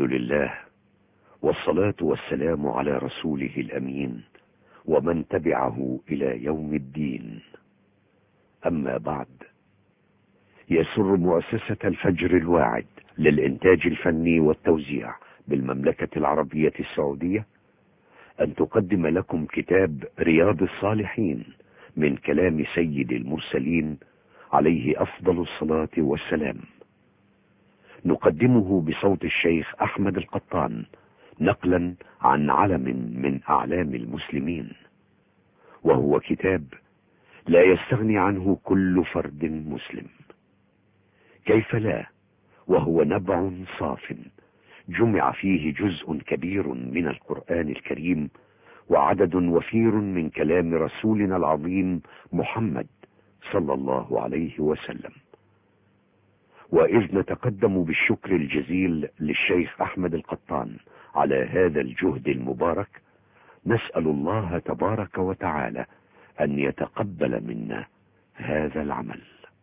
لله، والصلاة والسلام على رسوله الأمين ومن تبعه إلى يوم الدين. أما بعد، يسر مؤسسة الفجر الواعد للإنتاج الفني والتوزيع بالمملكة العربية السعودية أن تقدم لكم كتاب رياض الصالحين من كلام سيد المرسلين عليه أفضل الصلاة والسلام. نقدمه بصوت الشيخ أحمد القطان نقلا عن علم من أعلام المسلمين، وهو كتاب لا يستغني عنه كل فرد مسلم. كيف لا، وهو نبع صاف جمع فيه جزء كبير من القرآن الكريم وعدد وفير من كلام رسولنا العظيم محمد صلى الله عليه وسلم. وإذ نتقدم بالشكر الجزيل للشيخ أحمد القطان على هذا الجهد المبارك، نسأل الله تبارك وتعالى أن يتقبل منا هذا العمل.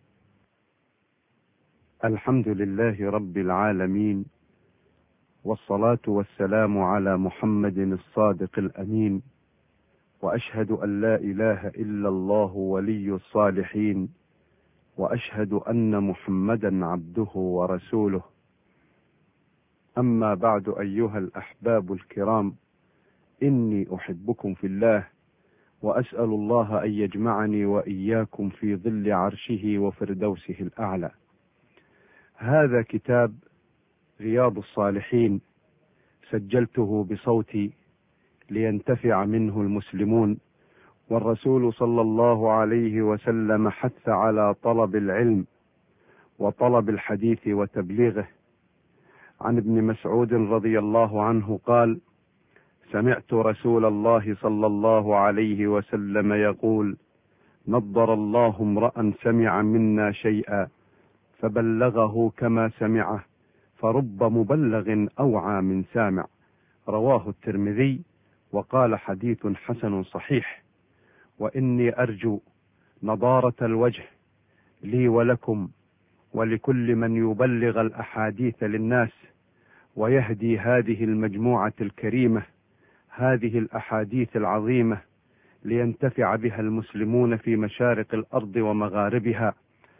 الحمد لله رب العالمين، والصلاة والسلام على محمد الصادق الأمين، وأشهد أن لا إله إلا الله ولي الصالحين، وأشهد أن محمدا عبده ورسوله. أما بعد، أيها الأحباب الكرام، إني أحبكم في الله، وأسأل الله أن يجمعني وإياكم في ظل عرشه وفردوسه الأعلى. هذا كتاب رياض الصالحين سجلته بصوتي لينتفع منه المسلمون، والرسول صلى الله عليه وسلم حث على طلب العلم وطلب الحديث وتبليغه. عن ابن مسعود رضي الله عنه قال: سمعت رسول الله صلى الله عليه وسلم يقول: نضر الله امرأ سمع منا شيئا فبلغه كما سمعه، فرب مبلغ أوعى من سامع. رواه الترمذي، وقال حديث حسن صحيح. وإني أرجو نضارة الوجه لي ولكم ولكل من يبلغ الأحاديث للناس ويهدي هذه المجموعة الكريمة هذه الأحاديث العظيمة لينتفع بها المسلمون في مشارق الأرض ومغاربها.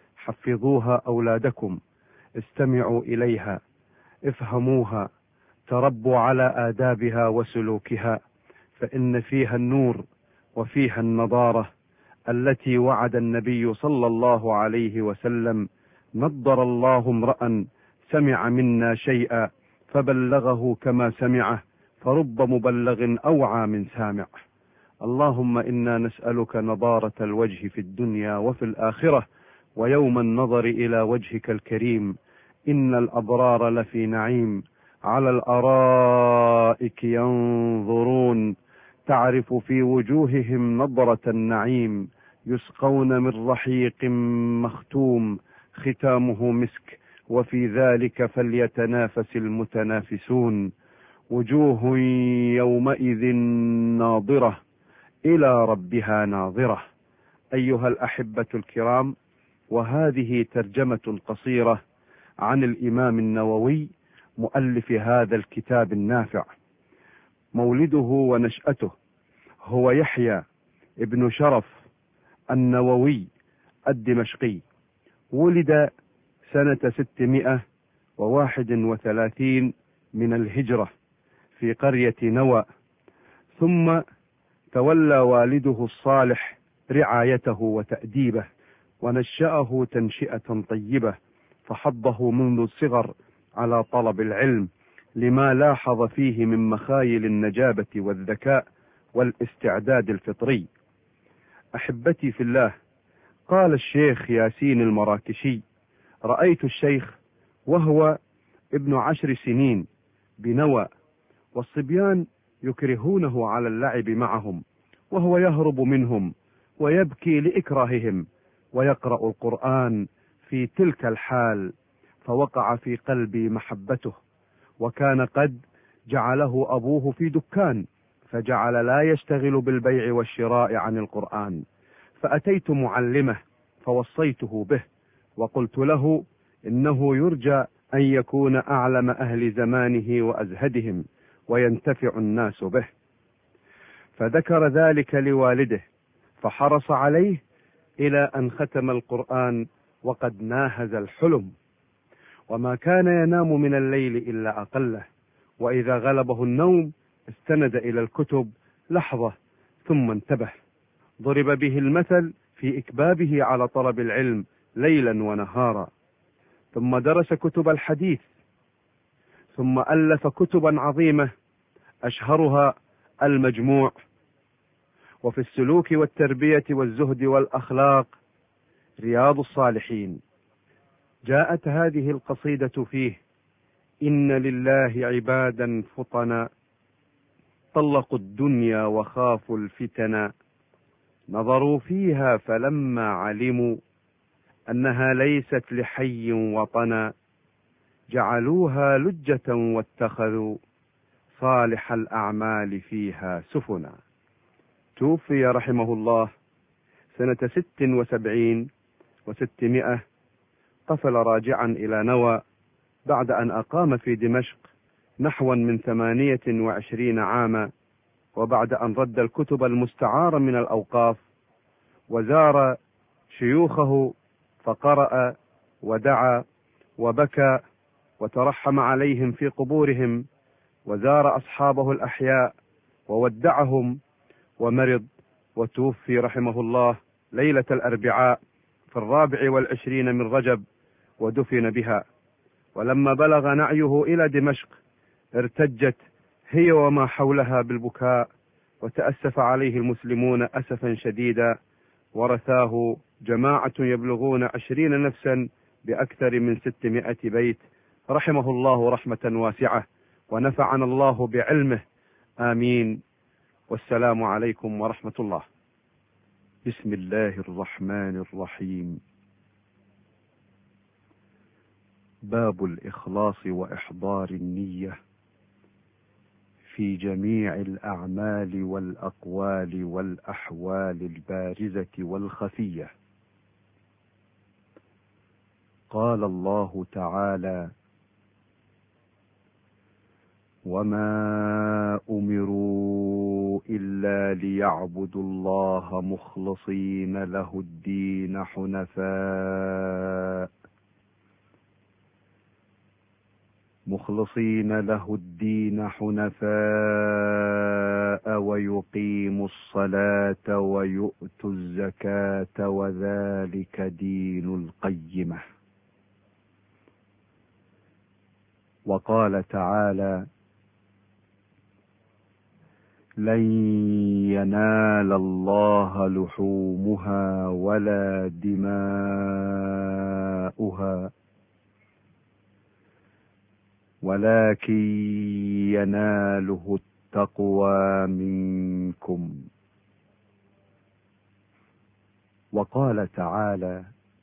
حفظوها أولادكم، استمعوا إليها، افهموها، تربوا على آدابها وسلوكها، فإن فيها النور وفيها النضارة التي وعد النبي صلى الله عليه وسلم: نضر الله امرأ سمع منا شيئا فبلغه كما سمعه، فرب مبلغ أوعى من سامع. اللهم إنا نسألك نضارة الوجه في الدنيا وفي الآخرة ويوم النظر إلى وجهك الكريم. إن الأبرار لفي نعيم على الأرائك ينظرون، تعرف في وجوههم نضرة النعيم، يسقون من رحيق مختوم ختامه مسك، وفي ذلك فليتنافس المتنافسون. وجوه يومئذ ناظرة إلى ربها ناظرة. أيها الأحبة الكرام، وهذه ترجمة قصيرة عن الإمام النووي مؤلف هذا الكتاب النافع. مولده ونشأته هو يحيى ابن شرف النووي الدمشقي. ولد سنة 631 من الهجرة في قرية نوى، ثم تولى والده الصالح رعايته وتأديبه، ونشأه تنشئة طيبة، فحضه منذ الصغر على طلب العلم لما لاحظ فيه من مخايل النجابة والذكاء والاستعداد الفطري. أحبتي في الله، قال الشيخ ياسين المراكشي: رأيت الشيخ وهو ابن 10 سنين بنوى، والصبيان يكرهونه على اللعب معهم، وهو يهرب منهم ويبكي لإكراههم، ويقرأ القرآن في تلك الحال، فوقع في قلبي محبته. وكان قد جعله أبوه في دكان، فجعل لا يشتغل بالبيع والشراء عن القرآن. فأتيت معلمه فوصيته به، وقلت له: إنه يرجى أن يكون أعلم أهل زمانه وأزهدهم وينتفع الناس به، فذكر ذلك لوالده فحرص عليه إلى أن ختم القرآن وقد ناهز الحلم، وما كان ينام من الليل إلا أقله، وإذا غلبه النوم استند إلى الكتب لحظة ثم انتبه. ضرب به المثل في إكبابه على طلب العلم ليلا ونهارا، ثم درس كتب الحديث، ثم ألف كتبا عظيمة أشهرها المجموع، وفي السلوك والتربية والزهد والأخلاق رياض الصالحين. جاءت هذه القصيدة فيه: إن لله عبادا فطنا طلقوا الدنيا وخافوا الفتنا، نظروا فيها فلما علموا أنها ليست لحي وطنا، جعلوها لجة واتخذوا صالح الأعمال فيها سفنا. توفي رحمه الله سنة 76 و600، قفل راجعا إلى نوى بعد أن أقام في دمشق نحوا من 28 عاما، وبعد أن رد الكتب المستعارة من الأوقاف، وزار شيوخه فقرأ ودعا وبكى وترحم عليهم في قبورهم، وزار أصحابه الأحياء وودعهم، ومرض وتوفي رحمه الله ليلة الأربعاء في 24 من رجب، ودفن بها. ولما بلغ نعيه إلى دمشق ارتجت هي وما حولها بالبكاء، وتأسف عليه المسلمون أسفا شديدا، ورثاه جماعة يبلغون 20 نفسا بأكثر من 600 بيت، رحمه الله رحمة واسعة، ونفعنا الله بعلمه، آمين. والسلام عليكم ورحمة الله. بسم الله الرحمن الرحيم. باب الإخلاص وإحضار النية في جميع الأعمال والأقوال والأحوال البارزة والخفية. قال الله تعالى: وما أمروا إلا ليعبدوا الله مخلصين له الدين حنفاء ويقيموا الصلاة ويؤتوا الزكاة وذلك دين القيمة. وقال تعالى: لن ينال الله لحومها ولا دماؤها ولكن يناله التقوى منكم. وقال تعالى: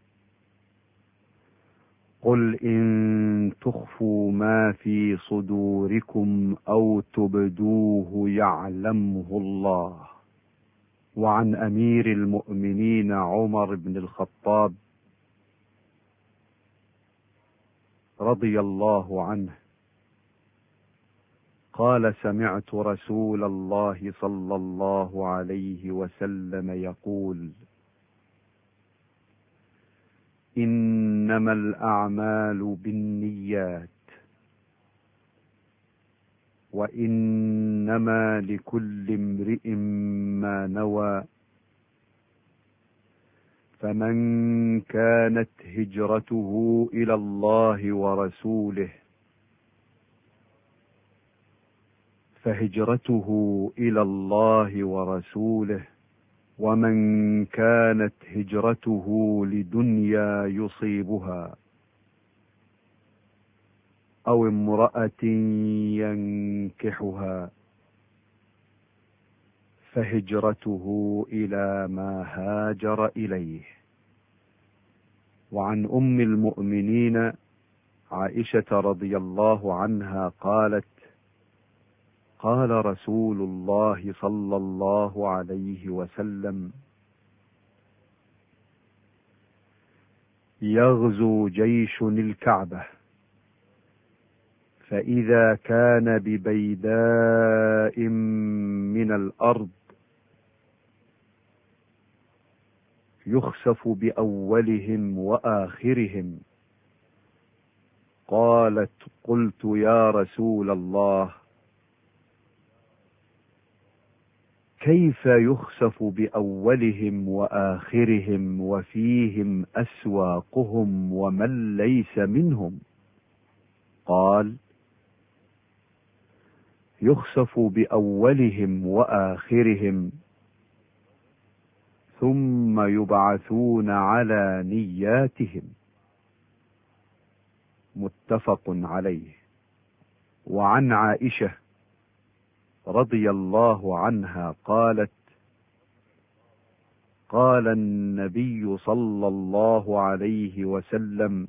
قل إن تخفوا ما في صدوركم أو تبدوه يعلمه الله. وعن أمير المؤمنين عمر بن الخطاب رضي الله عنه قال: سمعت رسول الله صلى الله عليه وسلم يقول: إنما الأعمال بالنيات وإنما لكل امرئ ما نوى، فمن كانت هجرته إلى الله ورسوله فهجرته إلى الله ورسوله، ومن كانت هجرته لدنيا يصيبها أو امرأة ينكحها فهجرته إلى ما هاجر إليه. وعن أم المؤمنين عائشة رضي الله عنها قالت: قال رسول الله صلى الله عليه وسلم: يغزو جيش الكعبة فإذا كان ببيداء من الأرض يخسف بأولهم وآخرهم. قالت: قلت يا رسول الله، كيف يخسف بأولهم وآخرهم وفيهم أسواقهم ومن ليس منهم؟ قال: يخسف بأولهم وآخرهم ثم يبعثون على نياتهم. متفق عليه. وعن عائشة رضي الله عنها قالت: قال النبي صلى الله عليه وسلم: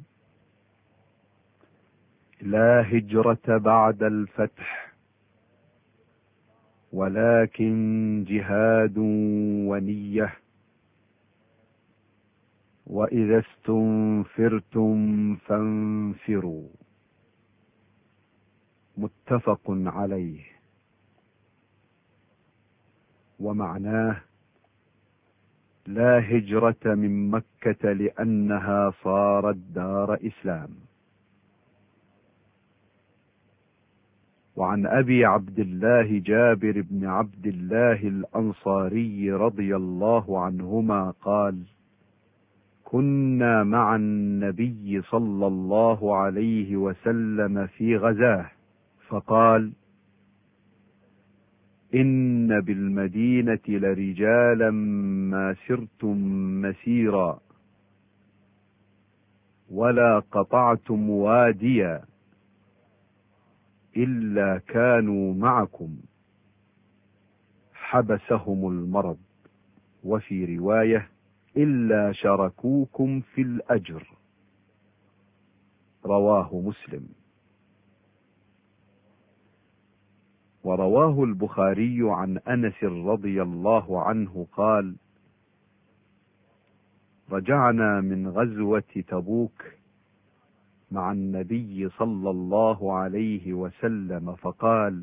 لا هجرة بعد الفتح، ولكن جهاد ونية، وإذا استنفرتم فانفروا. متفق عليه. ومعناه: لا هجرة من مكة لأنها صارت دار إسلام. وعن أبي عبد الله جابر بن عبد الله الأنصاري رضي الله عنهما قال: كنا مع النبي صلى الله عليه وسلم في غزاه، فقال: إن بالمدينة لرجالا ما سرتم مسيرا ولا قطعتم واديا إلا كانوا معكم، حبسهم المرض، وفي رواية: إلا شركوكم في الأجر. رواه مسلم. ورواه البخاري عن أنس رضي الله عنه قال: رجعنا من غزوة تبوك مع النبي صلى الله عليه وسلم، فقال: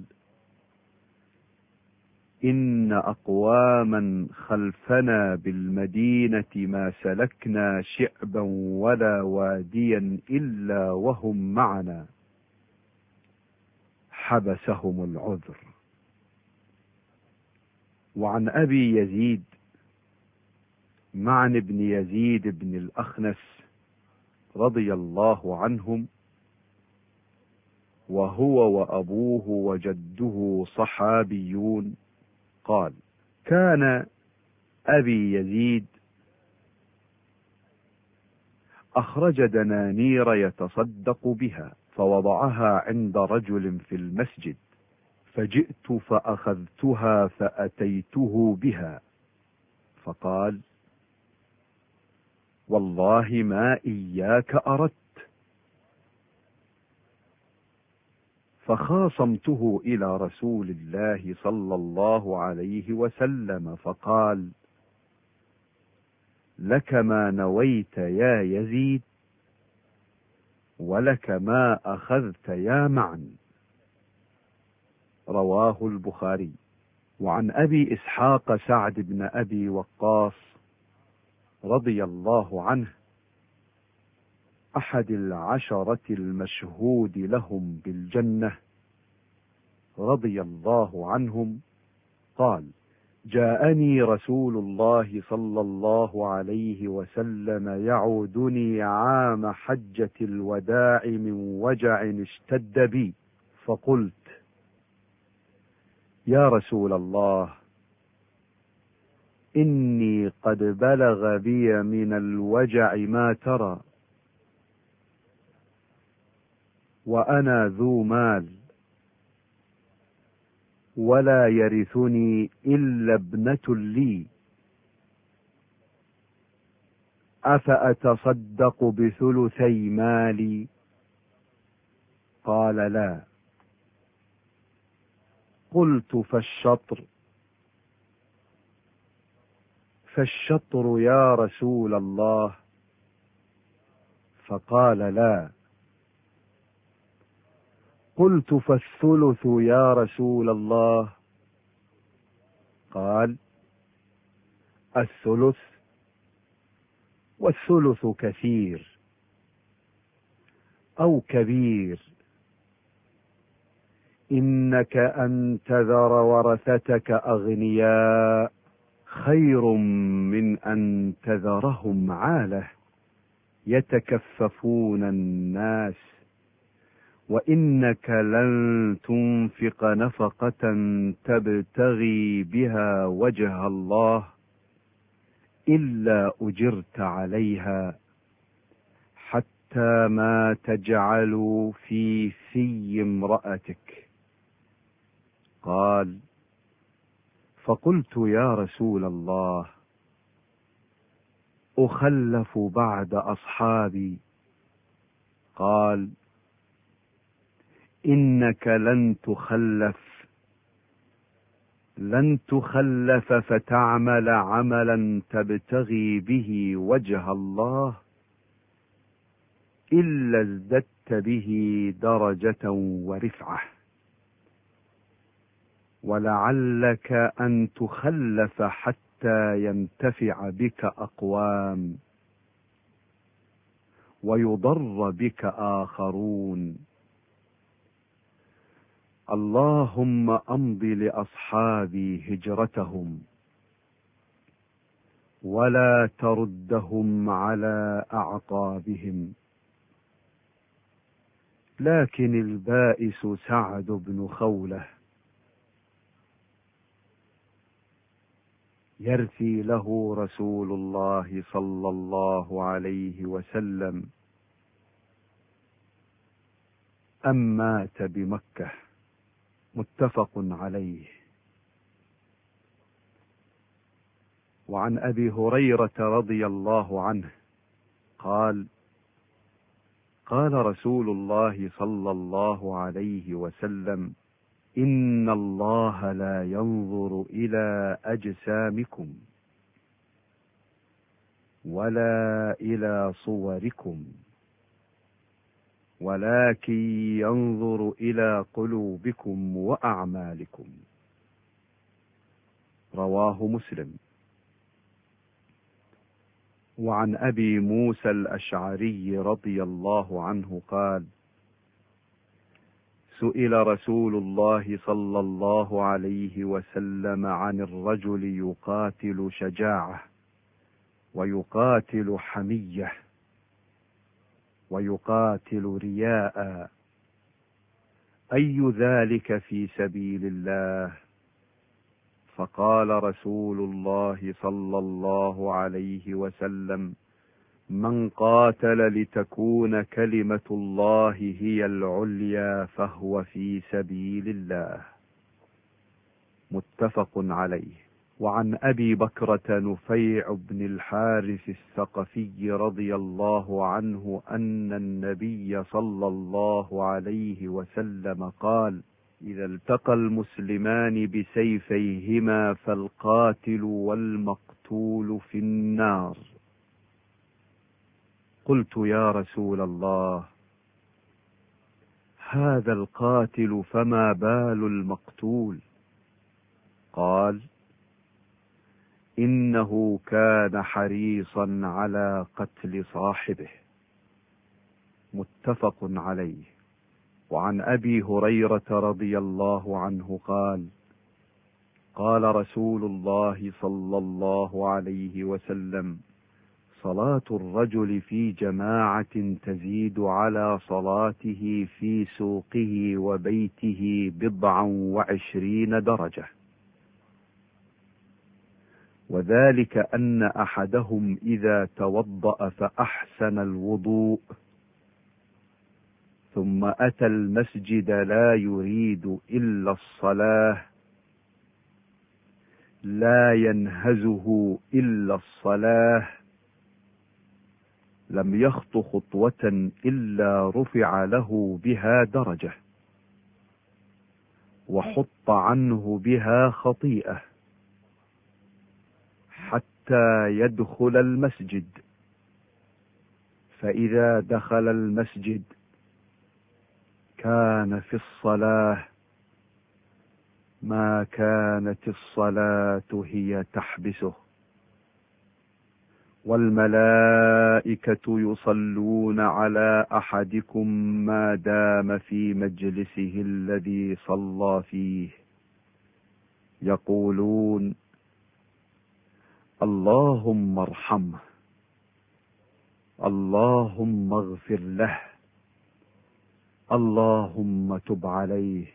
إن أقواما خلفنا بالمدينة ما سلكنا شعبا ولا واديا إلا وهم معنا، حبسهم العذر. وعن أبي يزيد معن بن يزيد بن الأخنس رضي الله عنهم، وهو وأبوه وجده صحابيون، قال: كان أبي يزيد أخرج دنانير يتصدق بها، فوضعها عند رجل في المسجد، فجئت فأخذتها فأتيته بها، فقال: والله ما إياك أردت. فخاصمته إلى رسول الله صلى الله عليه وسلم، فقال: لك ما نويت يا يزيد، ولك ما أخذت يا معن. رواه البخاري. وعن أبي إسحاق سعد بن أبي وقاص رضي الله عنه، أحد العشرة المشهود لهم بالجنة رضي الله عنهم، قال: جاءني رسول الله صلى الله عليه وسلم يعودني عام حجة الوداع من وجع اشتد بي، فقلت: يا رسول الله، إني قد بلغ بي من الوجع ما ترى، وأنا ذو مال، ولا يرثني إلا ابنة لي، أفأتصدق بثلثي مالي؟ قال: لا. قلت: فالشطر يا رسول الله؟ فقال: لا. قلت فالثلث يا رسول الله؟ قال الثلث، والثلث كثير أو كبير. إنك أن تذر ورثتك أغنياء خير من أن تذرهم عالة يتكففون الناس، وإنك لن تنفق نفقة تبتغي بها وجه الله إلا أجرت عليها، حتى ما تجعل في امرأتك. قال فقلت يا رسول الله أخلف بعد أصحابي؟ قال إنك لن تخلف فتعمل عملا تبتغي به وجه الله إلا ازددت به درجة ورفعة، ولعلك أن تخلف حتى ينتفع بك أقوام ويضر بك آخرون. اللهم أمض لأصحابي هجرتهم ولا تردهم على أعقابهم. لكن البائس سعد بن خولة يرثي له رسول الله صلى الله عليه وسلم أم مات بمكة. متفق عليه. وعن أبي هريرة رضي الله عنه قال قال رسول الله صلى الله عليه وسلم إن الله لا ينظر إلى أجسامكم ولا إلى صوركم، ولكن ينظر إلى قلوبكم وأعمالكم. رواه مسلم. وعن أبي موسى الأشعري رضي الله عنه قال سئل رسول الله صلى الله عليه وسلم عن الرجل يقاتل شجاعة ويقاتل حمية ويقاتل رياء، أي ذلك في سبيل الله؟ فقال رسول الله صلى الله عليه وسلم من قاتل لتكون كلمة الله هي العليا فهو في سبيل الله. متفق عليه. وعن أبي بكرة نفيع بن الحارث الثقفي رضي الله عنه أن النبي صلى الله عليه وسلم قال إذا التقى المسلمان بسيفيهما فالقاتل والمقتول في النار. قلت يا رسول الله هذا القاتل فما بال المقتول؟ قال إنه كان حريصا على قتل صاحبه. متفق عليه. وعن أبي هريرة رضي الله عنه قال قال رسول الله صلى الله عليه وسلم صلاة الرجل في جماعة تزيد على صلاته في سوقه وبيته 27 درجة، وذلك أن أحدهم إذا توضأ فأحسن الوضوء ثم أتى المسجد لا يريد إلا الصلاة لا ينهزه إلا الصلاة لم يخط خطوة إلا رفع له بها درجة وحط عنه بها خطيئة حتى يدخل المسجد. فإذا دخل المسجد كان في الصلاة ما كانت الصلاة هي تحبسه، والملائكة يصلون على أحدكم ما دام في مجلسه الذي صلى فيه، يقولون: اللهم ارحمه، اللهم اغفر له، اللهم تب عليه،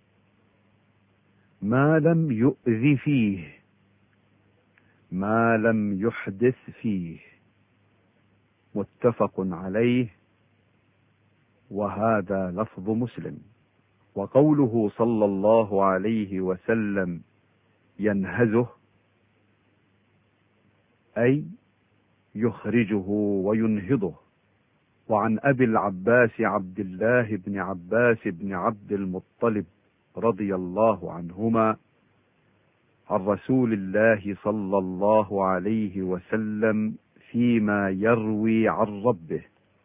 ما لم يؤذ فيه، ما لم يحدث فيه. متفق عليه، وهذا لفظ مسلم. وقوله صلى الله عليه وسلم ينهزه، أي يخرجه وينهضه. وعن أبي العباس عبد الله بن عباس بن عبد المطلب رضي الله عنهما عن رسول الله صلى الله عليه وسلم فيما يروي عن ربه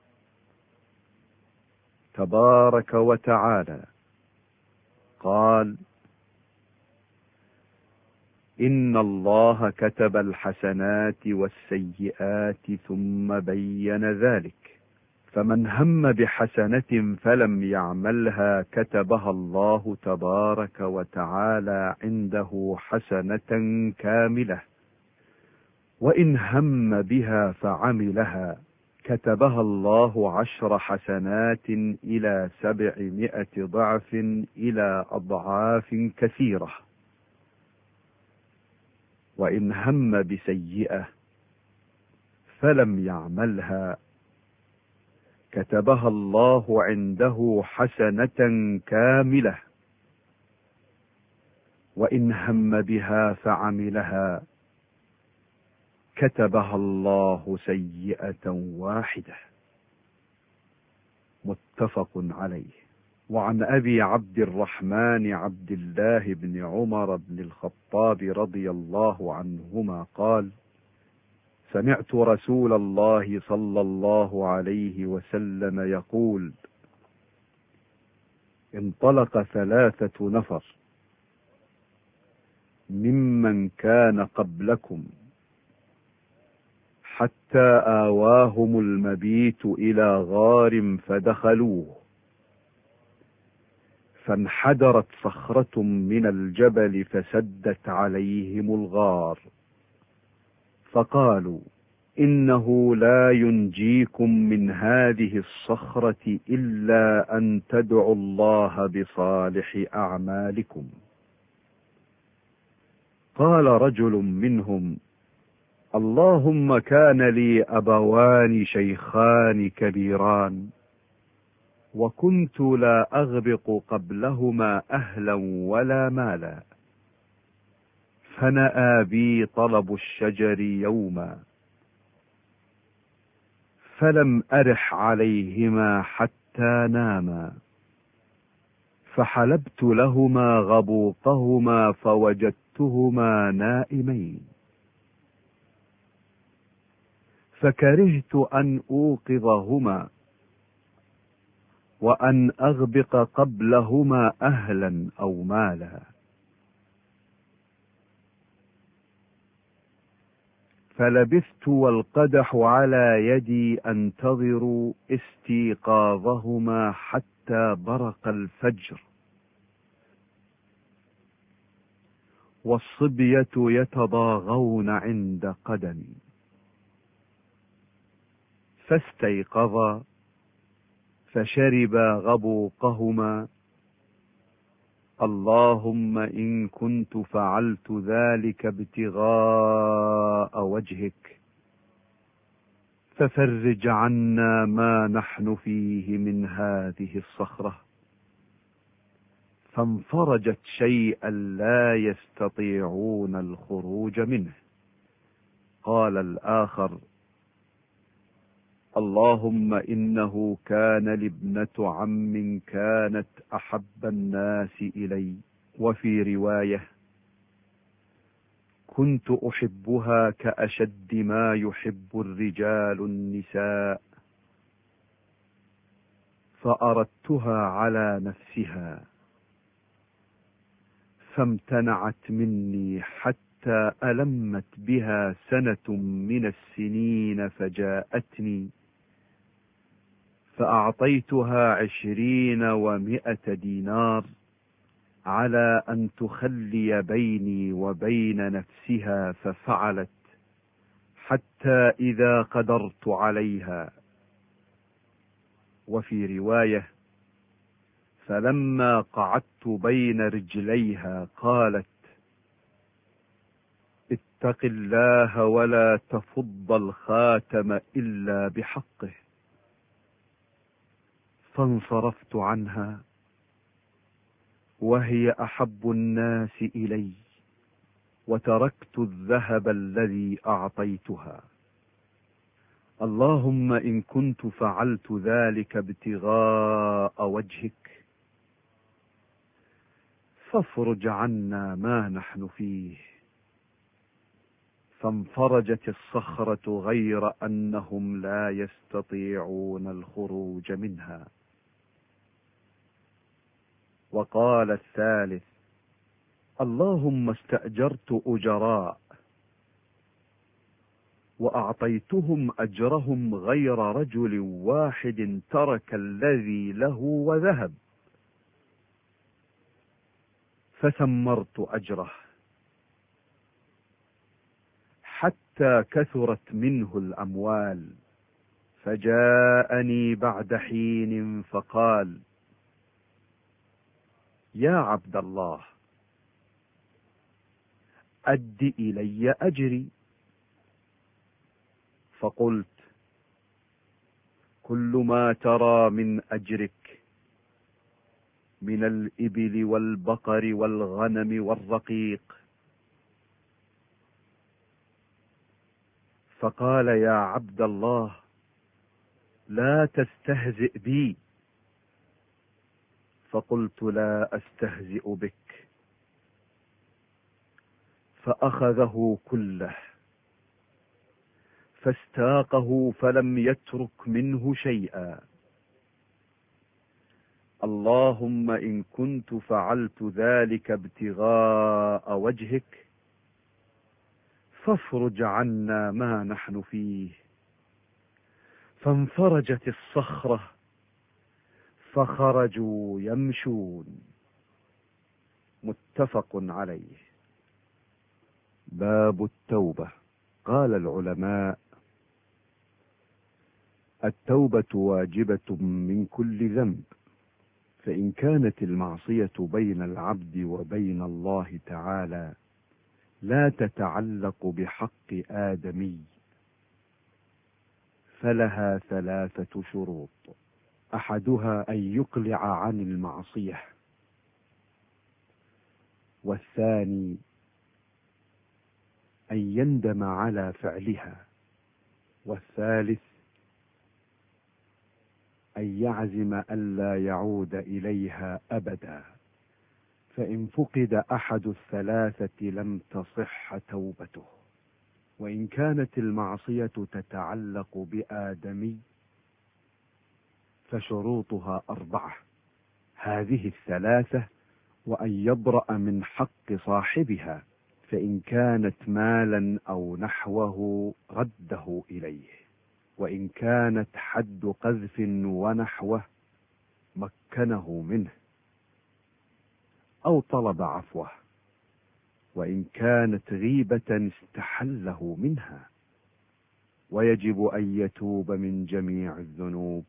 تبارك وتعالى قال: إن الله كتب الحسنات والسيئات ثم بين ذلك، فمن هم بحسنة فلم يعملها كتبها الله تبارك وتعالى عنده حسنة كاملة، وإن هم بها فعملها كتبها الله 10 حسنات إلى 700 ضعف إلى أضعاف كثيرة. وإن هم بسيئة فلم يعملها كتبها الله عنده حسنة كاملة، وإن هم بها فعملها كتبها الله سيئة واحدة. متفق عليه. وعن أبي عبد الرحمن عبد الله بن عمر بن الخطاب رضي الله عنهما قال: سمعت رسول الله صلى الله عليه وسلم يقول: انطلق 3 نفر ممن كان قبلكم حتى آواهم المبيت إلى غار فدخلوه، فانحدرت صخرة من الجبل فسدت عليهم الغار، فقالوا: إنه لا ينجيكم من هذه الصخرة إلا أن تدعوا الله بصالح أعمالكم. قال رجل منهم: اللهم كان لي أبوان شيخان كبيران، وكنت لا أغبق قبلهما أهلا ولا مالا، فنأى بي طلب الشجر يوما، فلم أرح عليهما حتى ناما، فحلبت لهما غبوقهما فوجدتهما نائمين، فكرهت أن أوقظهما وأن أغبق قبلهما أهلا أو مالا، فلبثت والقدح على يدي أنتظر استيقاظهما حتى برق الفجر، والصبية يتضاغون عند قدمي، فاستيقظا فشربا غبوقهما: اللهم إن كنت فعلت ذلك ابتغاء وجهك ففرج عنا ما نحن فيه من هذه الصخرة، فانفرجت شيئا لا يستطيعون الخروج منه. قال الآخر: اللهم إنه كان لي ابنة عم كانت أحب الناس إلي، وفي رواية: كنت أحبها كأشد ما يحب الرجال النساء، فأردتها على نفسها فامتنعت مني حتى ألمت بها سنة من السنين فجاءتني فأعطيتها 20 و100 دينار على أن تخلي بيني وبين نفسها، ففعلت حتى إذا قدرت عليها. وفي رواية: فلما قعدت بين رجليها قالت: اتق الله ولا تفض الخاتم إلا بحقه. فانصرفت عنها وهي أحب الناس إلي، وتركت الذهب الذي أعطيتها. اللهم إن كنت فعلت ذلك ابتغاء وجهك فافرج عنا ما نحن فيه. فانفرجت الصخرة غير أنهم لا يستطيعون الخروج منها. وقال الثالث: اللهم استأجرت أجراء وأعطيتهم أجرهم غير رجل واحد ترك الذي له وذهب، فثمرت أجره حتى كثرت منه الأموال. فجاءني بعد حين فقال: يا عبد الله، أد إلي أجري. فقلت: كل ما ترى من أجرك من الإبل والبقر والغنم والرقيق. فقال: يا عبد الله، لا تستهزئ بي. فقلت: لا أستهزئ بك. فأخذه كله فاستاقه فلم يترك منه شيئا. اللهم إن كنت فعلت ذلك ابتغاء وجهك فافرج عنا ما نحن فيه. فانفرجت الصخرة فخرجوا يمشون. متفق عليه. باب التوبة. قال العلماء: التوبة واجبة من كل ذنب، فإن كانت المعصية بين العبد وبين الله تعالى لا تتعلق بحق آدمي فلها 3 شروط: أحدها أن يقلع عن المعصية، والثاني أن يندم على فعلها، والثالث أن يعزم ألا يعود إليها أبدا. فإن فقد أحد ال3 لم تصح توبته. وإن كانت المعصية تتعلق بآدمي فشروطها 4: هذه ال3: وأن يبرأ من حق صاحبها، فإن كانت مالا أو نحوه رده إليه، وإن كانت حد قذف ونحوه مكنه منه أو طلب عفوه، وإن كانت غيبة استحله منها. ويجب أن يتوب من جميع الذنوب،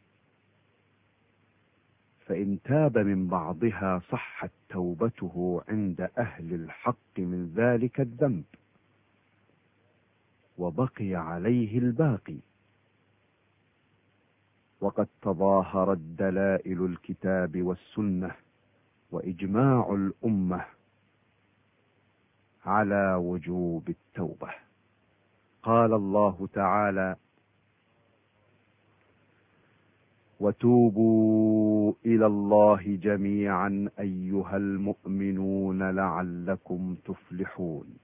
فإن تاب من بعضها صحت توبته عند أهل الحق من ذلك الذنب، وبقي عليه الباقي. وقد تظاهرت دلائل الكتاب والسنة وإجماع الأمة على وجوب التوبة. قال الله تعالى: وتوبوا إلى الله جميعا أيها المؤمنون لعلكم تفلحون.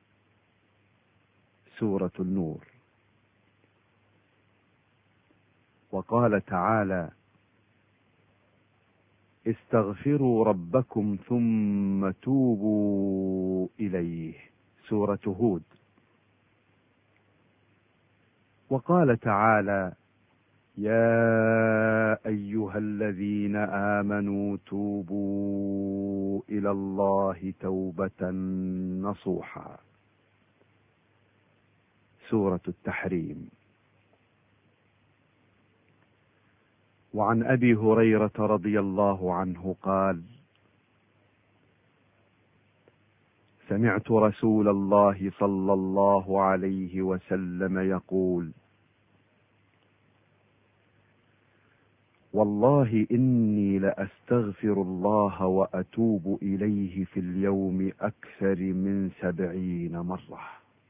سورة النور. وقال تعالى: استغفروا ربكم ثم توبوا إليه. سورة هود. وقال تعالى: يا أيها الذين آمنوا توبوا إلى الله توبة نصوحا. سورة التحريم. وعن أبي هريرة رضي الله عنه قال: سمعت رسول الله صلى الله عليه وسلم يقول: والله إني لأستغفر الله وأتوب إليه في اليوم أكثر من 70 مرة.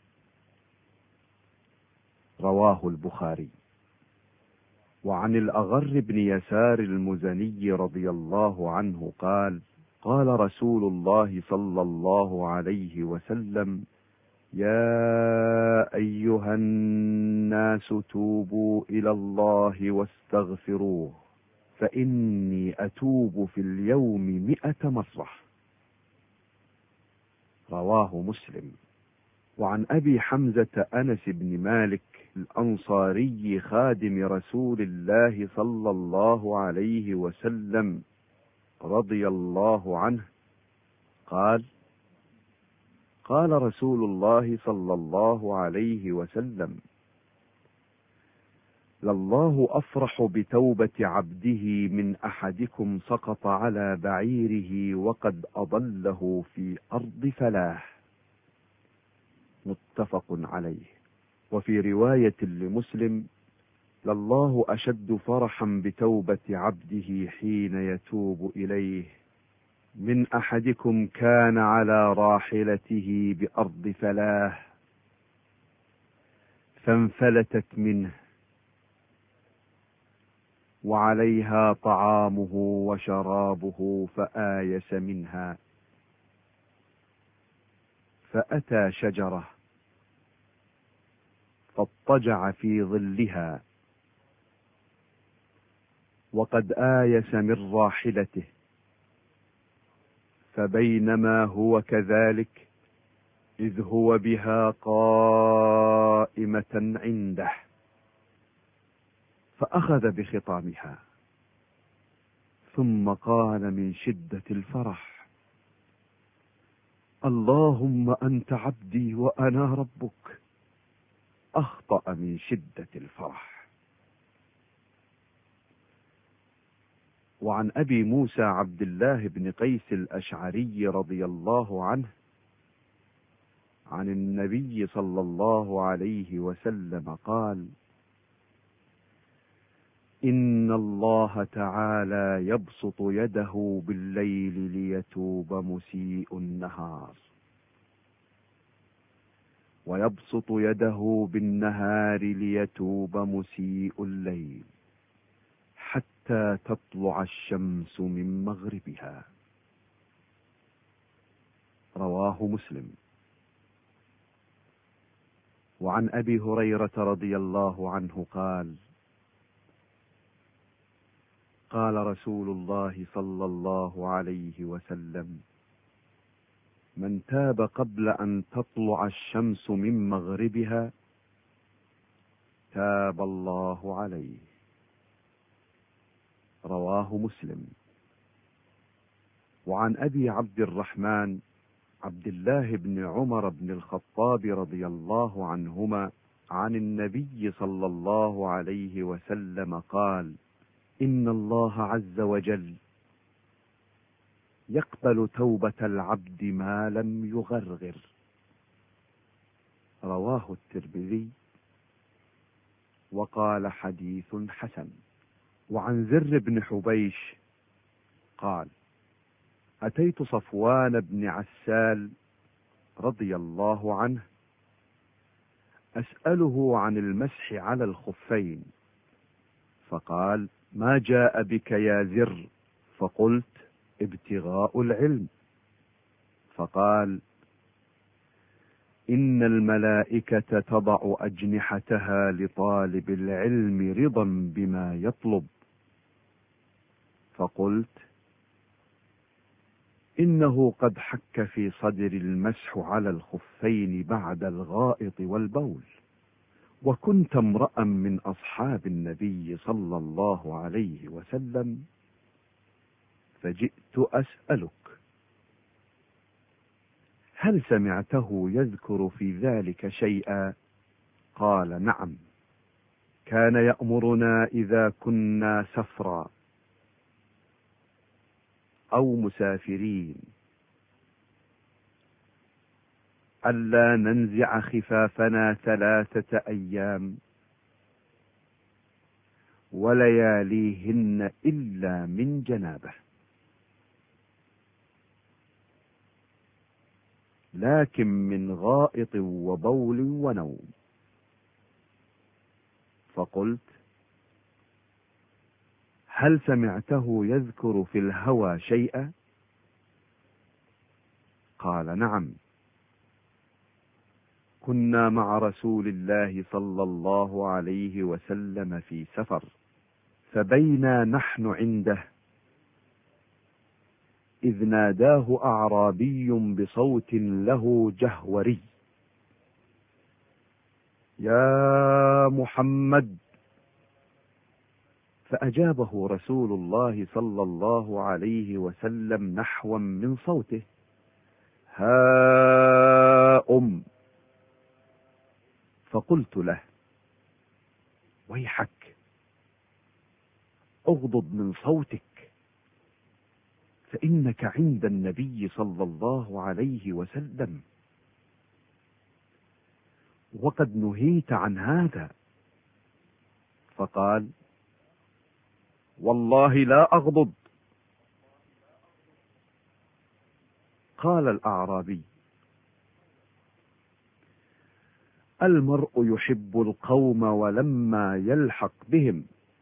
رواه البخاري. وعن الأغر بن يسار المزني رضي الله عنه قال: قال رسول الله صلى الله عليه وسلم: يا أيها الناس توبوا إلى الله واستغفروه فإني أتوب في اليوم 100 مرة. رواه مسلم. وعن أبي حمزة أنس بن مالك الأنصاري خادم رسول الله صلى الله عليه وسلم رضي الله عنه قال: قال رسول الله صلى الله عليه وسلم: لله أفرح بتوبة عبده من أحدكم سقط على بعيره وقد أضله في أرض فلاه. متفق عليه. وفي رواية لمسلم: لله أشد فرحا بتوبة عبده حين يتوب إليه من أحدكم كان على راحلته بأرض فلاه فانفلتت منه وعليها طعامه وشرابه فآيس منها، فأتى شجرة فاضطجع في ظلها وقد آيس من راحلته، فبينما هو كذلك إذ هو بها قائمة عنده، فأخذ بخطامها ثم قال من شدة الفرح: اللهم أنت عبدي وأنا ربك. أخطأ من شدة الفرح. وعن أبي موسى عبد الله بن قيس الأشعري رضي الله عنه عن النبي صلى الله عليه وسلم قال: إن الله تعالى يبسط يده بالليل ليتوب مسيء النهار، ويبسط يده بالنهار ليتوب مسيء الليل، حتى تطلع الشمس من مغربها. رواه مسلم. وعن أبي هريرة رضي الله عنه قال: قال رسول الله صلى الله عليه وسلم: من تاب قبل أن تطلع الشمس من مغربها تاب الله عليه. رواه مسلم. وعن أبي عبد الرحمن عبد الله بن عمر بن الخطاب رضي الله عنهما عن النبي صلى الله عليه وسلم قال: إن الله عز وجل يقبل توبة العبد ما لم يغرغر. رواه الترمذي وقال حديث حسن. وعن زر بن حبيش قال: أتيت صفوان بن عسال رضي الله عنه أسأله عن المسح على الخفين، فقال: ما جاء بك يا زر؟ فقلت: ابتغاء العلم. فقال: إن الملائكة تضع أجنحتها لطالب العلم رضا بما يطلب. فقلت: إنه قد حك في صدر المسح على الخفين بعد الغائط والبول، وكنت امرأ من أصحاب النبي صلى الله عليه وسلم، فجئت أسألك هل سمعته يذكر في ذلك شيئا؟ قال نعم، كان يأمرنا إذا كنا سفرا أو مسافرين ألا ننزع خفافنا 3 أيام ولياليهن إلا من جنابه، لكن من غائط وبول ونوم. فقلت هل سمعته يذكر في الهوى شيئا؟ قال نعم، كنا مع رسول الله صلى الله عليه وسلم في سفر، فبينا نحن عنده إذ ناداه أعرابي بصوت له جهوري: يا محمد! فأجابه رسول الله صلى الله عليه وسلم نحوا من صوته: ها فقلت له: ويحك، اغضض من صوتك، فإنك عند النبي صلى الله عليه وسلم، وقد نهيت عن هذا. فقال: والله لا أغضض. قال الأعرابي: المرء يحب القوم ولما يلحق بهم.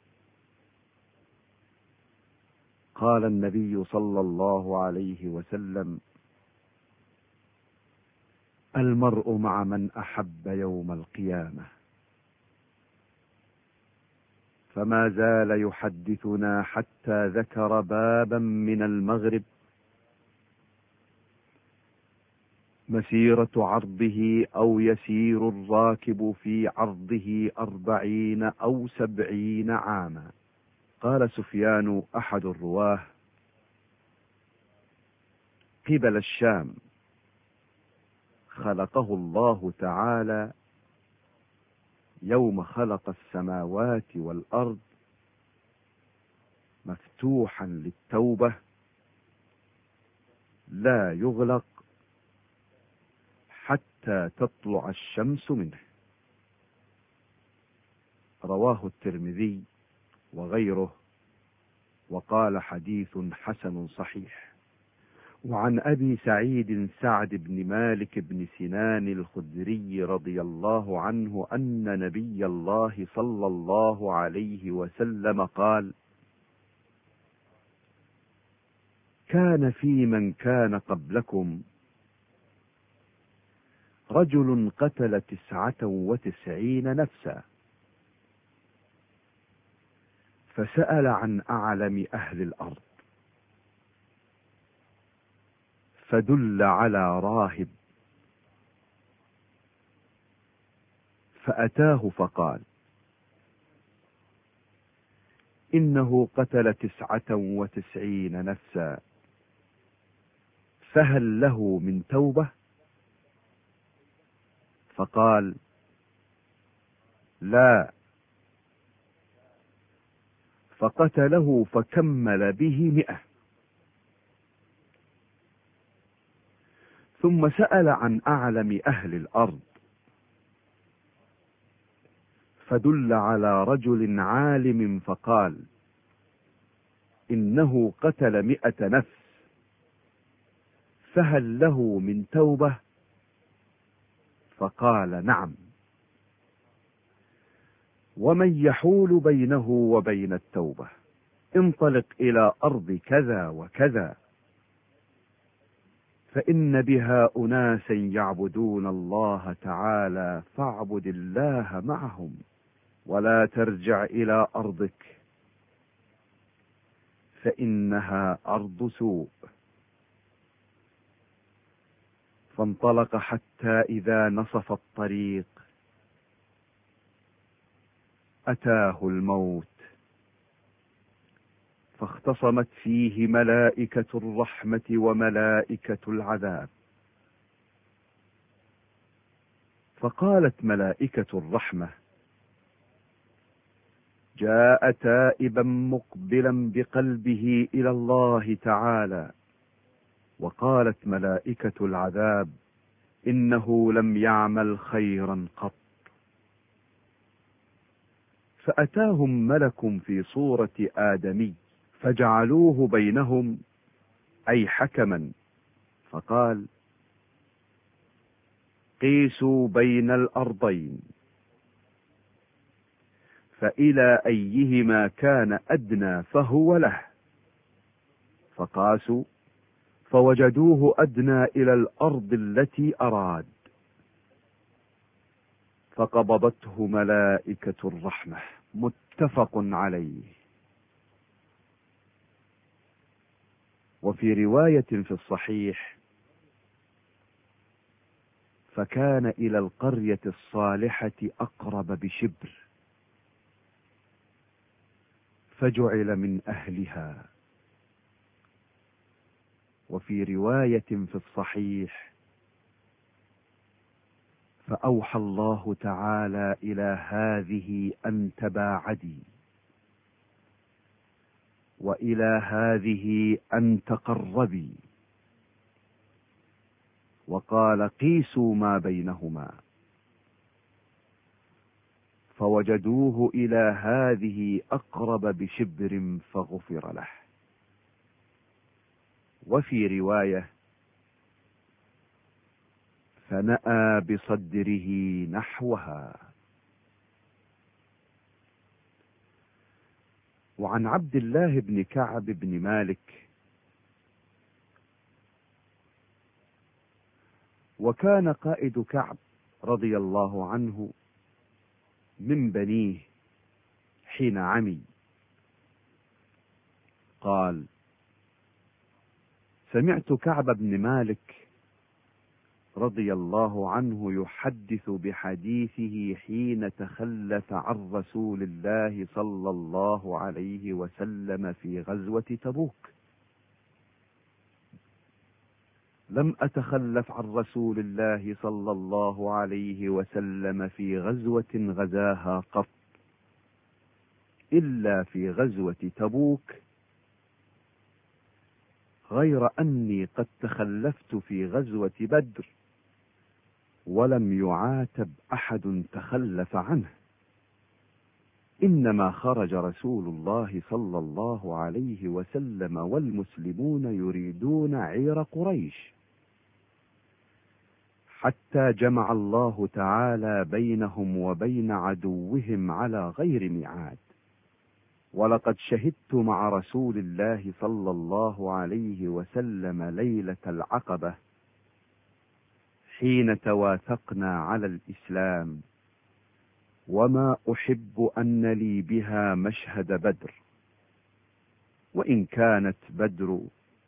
قال النبي صلى الله عليه وسلم: المرء مع من أحب يوم القيامة. فما زال يحدثنا حتى ذكر بابا من المغرب مسيرة عرضه أو يسير الراكب في عرضه 40 أو 70 عاما. قال سفيان أحد الرواه: قبل الشام، خلقه الله تعالى يوم خلق السماوات والأرض مفتوحا للتوبة لا يغلق حتى تطلع الشمس منه. رواه الترمذي وغيره، وقال حديث حسن صحيح. وعن أبي سعيد سعد بن مالك بن سنان الخدري رضي الله عنه أن نبي الله صلى الله عليه وسلم قال: كان في من كان قبلكم رجل قتل 99 نفسا، فسأل عن أعلم أهل الأرض، فدل على راهب، فأتاه فقال: إنه قتل 99 نفسا، فهل له من توبة؟ فقال: لا. فقتله فكمل به 100. ثم سأل عن أعلم أهل الأرض، فدل على رجل عالم، فقال: إنه قتل 100 نفس، فهل له من توبة؟ فقال: نعم. ومن يحول بينه وبين التوبة؟ انطلق إلى أرض كذا وكذا، فإن بها أناسا يعبدون الله تعالى، فاعبد الله معهم، ولا ترجع إلى أرضك، فإنها أرض سوء. فانطلق حتى إذا نصف الطريق أتاه الموت، فاختصمت فيه ملائكة الرحمة وملائكة العذاب. فقالت ملائكة الرحمة: جاء تائبا مقبلا بقلبه إلى الله تعالى. وقالت ملائكة العذاب: إنه لم يعمل خيرا قط. فأتاهم ملك في صورة آدمي فجعلوه بينهم، أي حكما، فقال: قيسوا بين الأرضين، فإلى أيهما كان أدنى فهو له. فقاسوا فوجدوه أدنى إلى الأرض التي أراد، فقبضته ملائكة الرحمة. متفق عليه. وفي رواية في الصحيح: فكان إلى القرية الصالحة أقرب بشبر، فجعل من أهلها. وفي رواية في الصحيح: فأوحى الله تعالى إلى هذه أن تباعدي، وإلى هذه أن تقربي، وقال: قيسوا ما بينهما. فوجدوه إلى هذه أقرب بشبر فغفر له. وفي رواية: فنأى بصدره نحوها. وعن عبد الله بن كعب بن مالك: وكان قائد كعب رضي الله عنه من بنيه حين عمي، قال: سمعت كعب بن مالك رضي الله عنه يحدث بحديثه حين تخلف عن رسول الله صلى الله عليه وسلم في غزوة تبوك: لم أتخلف عن رسول الله صلى الله عليه وسلم في غزوة غزاها قط، إلا في غزوة تبوك، غير أني قد تخلفت في غزوة بدر ولم يعاتب أحد تخلف عنه، إنما خرج رسول الله صلى الله عليه وسلم والمسلمون يريدون عير قريش، حتى جمع الله تعالى بينهم وبين عدوهم على غير ميعاد. ولقد شهدت مع رسول الله صلى الله عليه وسلم ليلة العقبة حين تواثقنا على الإسلام، وما أحب أن لي بها مشهد بدر، وإن كانت بدر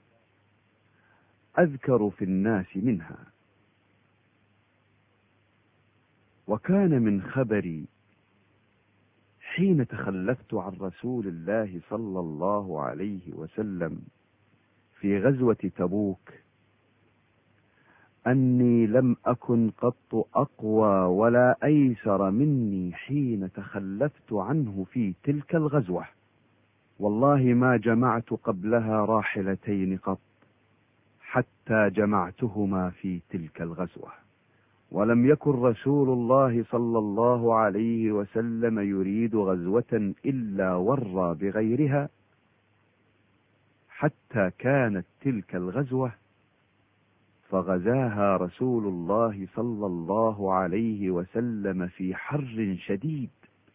أذكر في الناس منها. وكان من خبري حين تخلفت عن رسول الله صلى الله عليه وسلم في غزوة تبوك أني لم أكن قط أقوى ولا أيسر مني حين تخلفت عنه في تلك الغزوة، والله ما جمعت قبلها راحلتين قط حتى جمعتهما في تلك الغزوة. ولم يكن رسول الله صلى الله عليه وسلم يريد غزوة إلا ورى بغيرها، حتى كانت تلك الغزوة فغزاها رسول الله صلى الله عليه وسلم في حر شديد،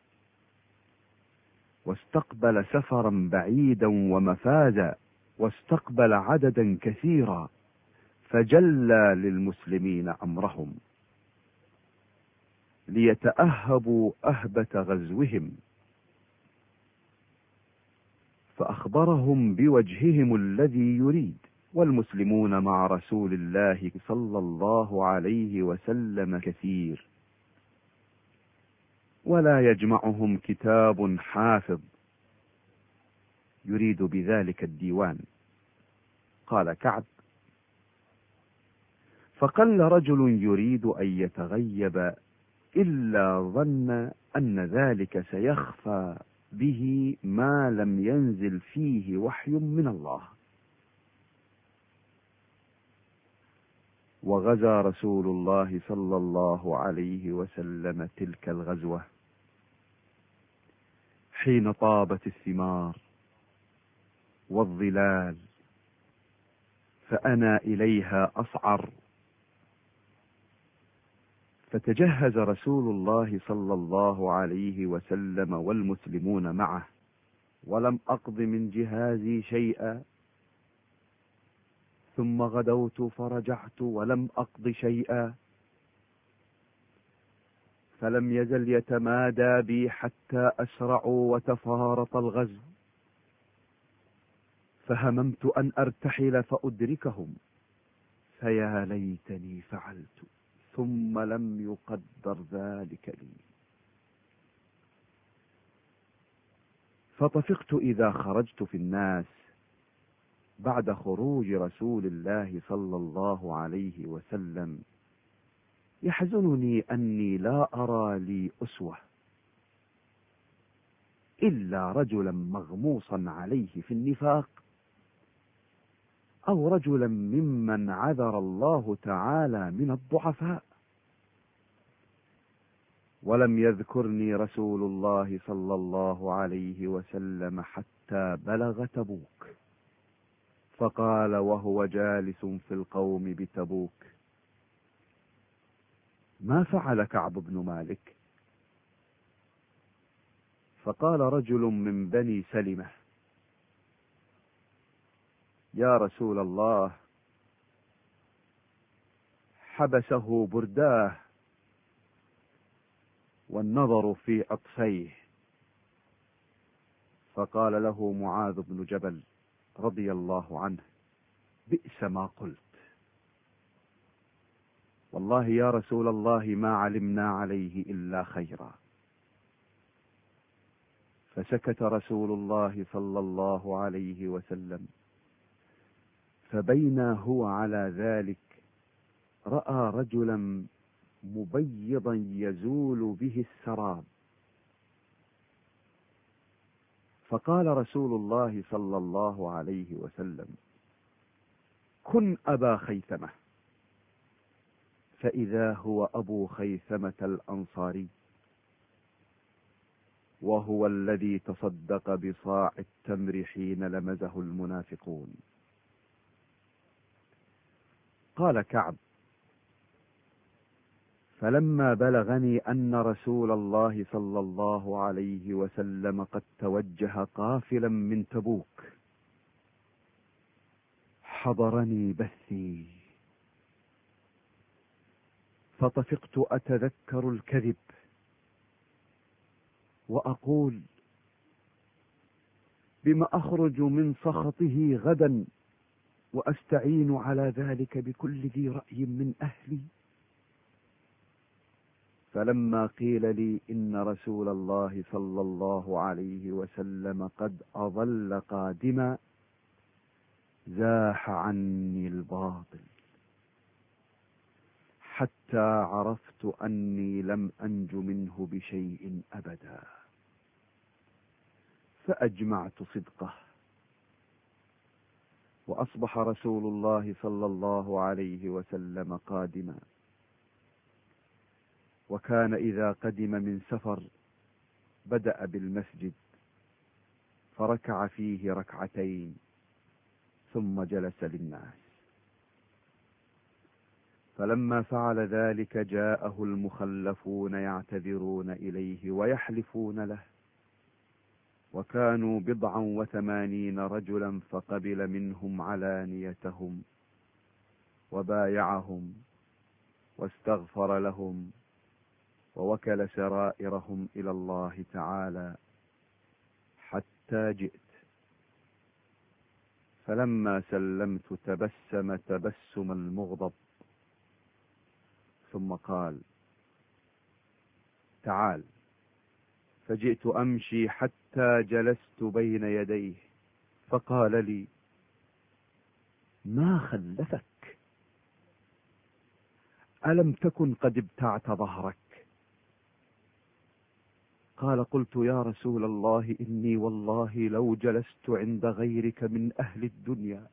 واستقبل سفرا بعيدا ومفازا، واستقبل عددا كثيرا، فجلى للمسلمين أمرهم ليتأهبوا أهبة غزوهم، فأخبرهم بوجههم الذي يريد، والمسلمون مع رسول الله صلى الله عليه وسلم كثير، ولا يجمعهم كتاب حافظ يريد بذلك الديوان. قال كعب: فقل رجل يريد أن يتغيب إلا ظن أن ذلك سيخفى به ما لم ينزل فيه وحي من الله. وغزا رسول الله صلى الله عليه وسلم تلك الغزوة حين طابت الثمار والظلال، فأنا إليها أصعر. فتجهز رسول الله صلى الله عليه وسلم والمسلمون معه، ولم أقض من جهازي شيئا، ثم غدوت فرجعت ولم أقض شيئا، فلم يزل يتمادى بي حتى أسرعوا وتفارط الغزو، فهممت أن أرتحل فأدركهم، فيا ليتني فعلت، ثم لم يقدر ذلك لي. فطفقت إذا خرجت في الناس بعد خروج رسول الله صلى الله عليه وسلم، يحزنني أني لا أرى لي أسوة إلا رجلا مغموصا عليه في النفاق، أو رجلا ممن عذر الله تعالى من الضعفاء. ولم يذكرني رسول الله صلى الله عليه وسلم حتى بلغ تبوك، فقال وهو جالس في القوم بتبوك: ما فعل كعب بن مالك؟ فقال رجل من بني سلمة: يا رسول الله، حبسه برداه والنظر في عطفيه. فقال له معاذ بن جبل رضي الله عنه: بئس ما قلت، والله يا رسول الله ما علمنا عليه إلا خيرا. فسكت رسول الله صلى الله عليه وسلم، فبينا هو على ذلك رأى رجلا مبيضا يزول به السراب، فقال رسول الله صلى الله عليه وسلم: كن أبا خيثمة. فإذا هو أبو خيثمة الأنصاري، وهو الذي تصدق بصاع التمر حين لمزه المنافقون. قال كعب: فلما بلغني أن رسول الله صلى الله عليه وسلم قد توجه قافلا من تبوك، حضرني بثي، فطفقت أتذكر الكذب وأقول: بما أخرج من سخطه غدا وأستعين على ذلك بكل ذي رأي من أهلي؟ فلما قيل لي إن رسول الله صلى الله عليه وسلم قد أظل قادما، زاح عني الباطل حتى عرفت أني لم أنج منه بشيء أبدا، فأجمعت صدقه. وأصبح رسول الله صلى الله عليه وسلم قادما، وكان إذا قدم من سفر بدأ بالمسجد فركع فيه ركعتين ثم جلس للناس. فلما فعل ذلك جاءه المخلفون يعتذرون إليه ويحلفون له، وكانوا 89 رجلا، فقبل منهم علانيتهم وبايعهم واستغفر لهم ووكل سرائرهم إلى الله تعالى حتى جئت. فلما سلمت تبسم تبسم المغضب، ثم قال: تعال. فجئت أمشي حتى جلست بين يديه، فقال لي: ما خلفك؟ ألم تكن قد ابتعت ظهرك؟ قال: قلت يا رسول الله إني والله لو جلست عند غيرك من أهل الدنيا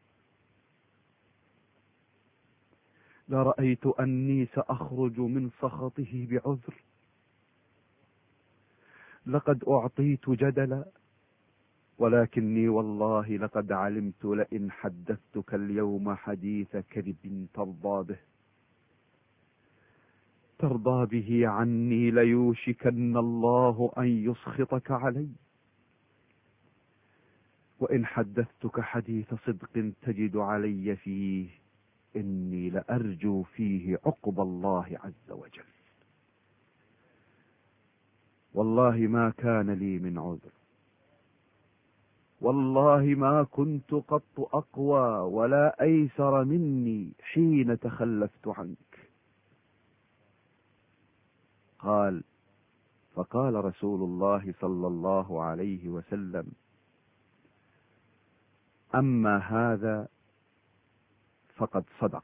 لرأيت أني سأخرج من سخطه بعذر. لقد أعطيت جدلا، ولكني والله لقد علمت لئن حدثتك اليوم حديث كذب ترضى به عني ليوشكن الله أن يسخطك علي، وإن حدثتك حديث صدق تجد علي فيه إني لأرجو فيه عقب الله عز وجل. والله ما كان لي من عذر، والله ما كنت قط أقوى ولا أيسر مني حين تخلفت عنك. قال: فقال رسول الله صلى الله عليه وسلم: أما هذا فقد صدق،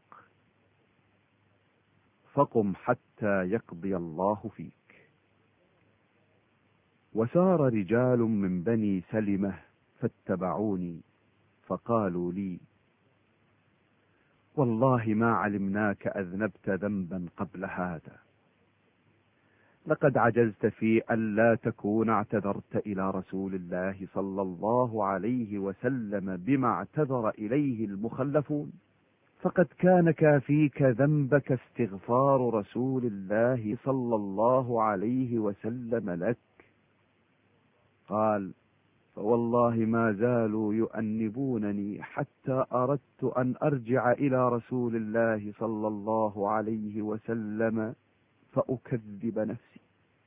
فقم حتى يقضي الله فيك. وسار رجال من بني سلمة فاتبعوني، فقالوا لي: والله ما علمناك أذنبت ذنبا قبل هذا، لقد عجزت في أن لا تكون اعتذرت إلى رسول الله صلى الله عليه وسلم بما اعتذر إليه المخلفون، فقد كان كافيك ذنبك استغفار رسول الله صلى الله عليه وسلم لك. قال: فوالله ما زالوا يؤنبونني حتى أردت أن أرجع إلى رسول الله صلى الله عليه وسلم فأكذب نفسي.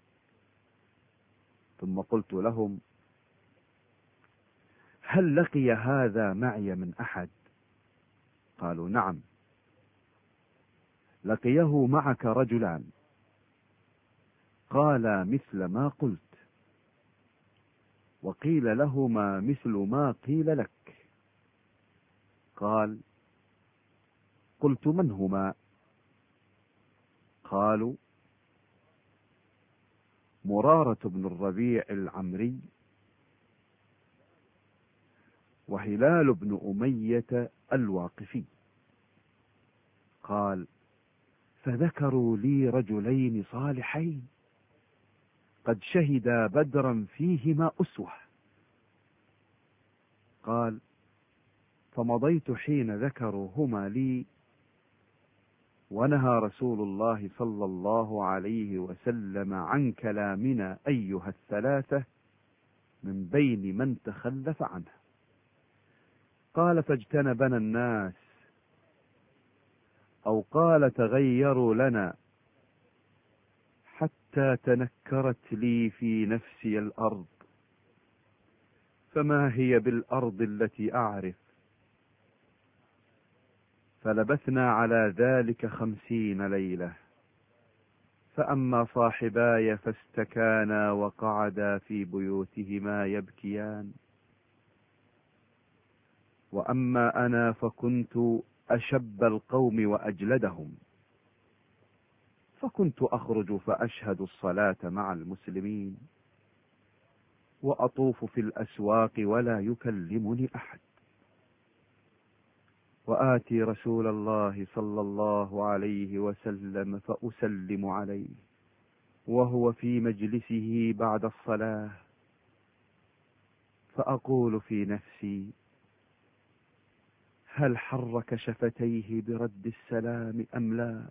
ثم قلت لهم: هل لقي هذا معي من أحد؟ قالوا: نعم، لقيه معك رجلان قالا مثل ما قلت، وقيل لهما مثل ما قيل لك. قال: قلت: من هما؟ قالوا: مرارة بن الربيع العمري، وهلال بن أمية الواقفي. قال: فذكروا لي رجلين صالحين قد شهدا بدرا فيهما أسوة. قال: فمضيت حين ذكروهما لي، ونهى رسول الله صلى الله عليه وسلم عن كلامنا أيها الثلاثة من بين من تخلف عنه. قال: فاجتنبنا الناس، أو قال تغيروا لنا، حتى تنكرت لي في نفسي الأرض، فما هي بالأرض التي أعرف. فلبثنا على ذلك 50 ليلة. فأما صاحباي فاستكانا وقعدا في بيوتهما يبكيان، وأما أنا فكنت أشب القوم وأجلدهم، فكنت أخرج فأشهد الصلاة مع المسلمين، وأطوف في الأسواق ولا يكلمني أحد، وآتي رسول الله صلى الله عليه وسلم فأسلم عليه وهو في مجلسه بعد الصلاة، فأقول في نفسي: هل حرك شفتيه برد السلام أم لا؟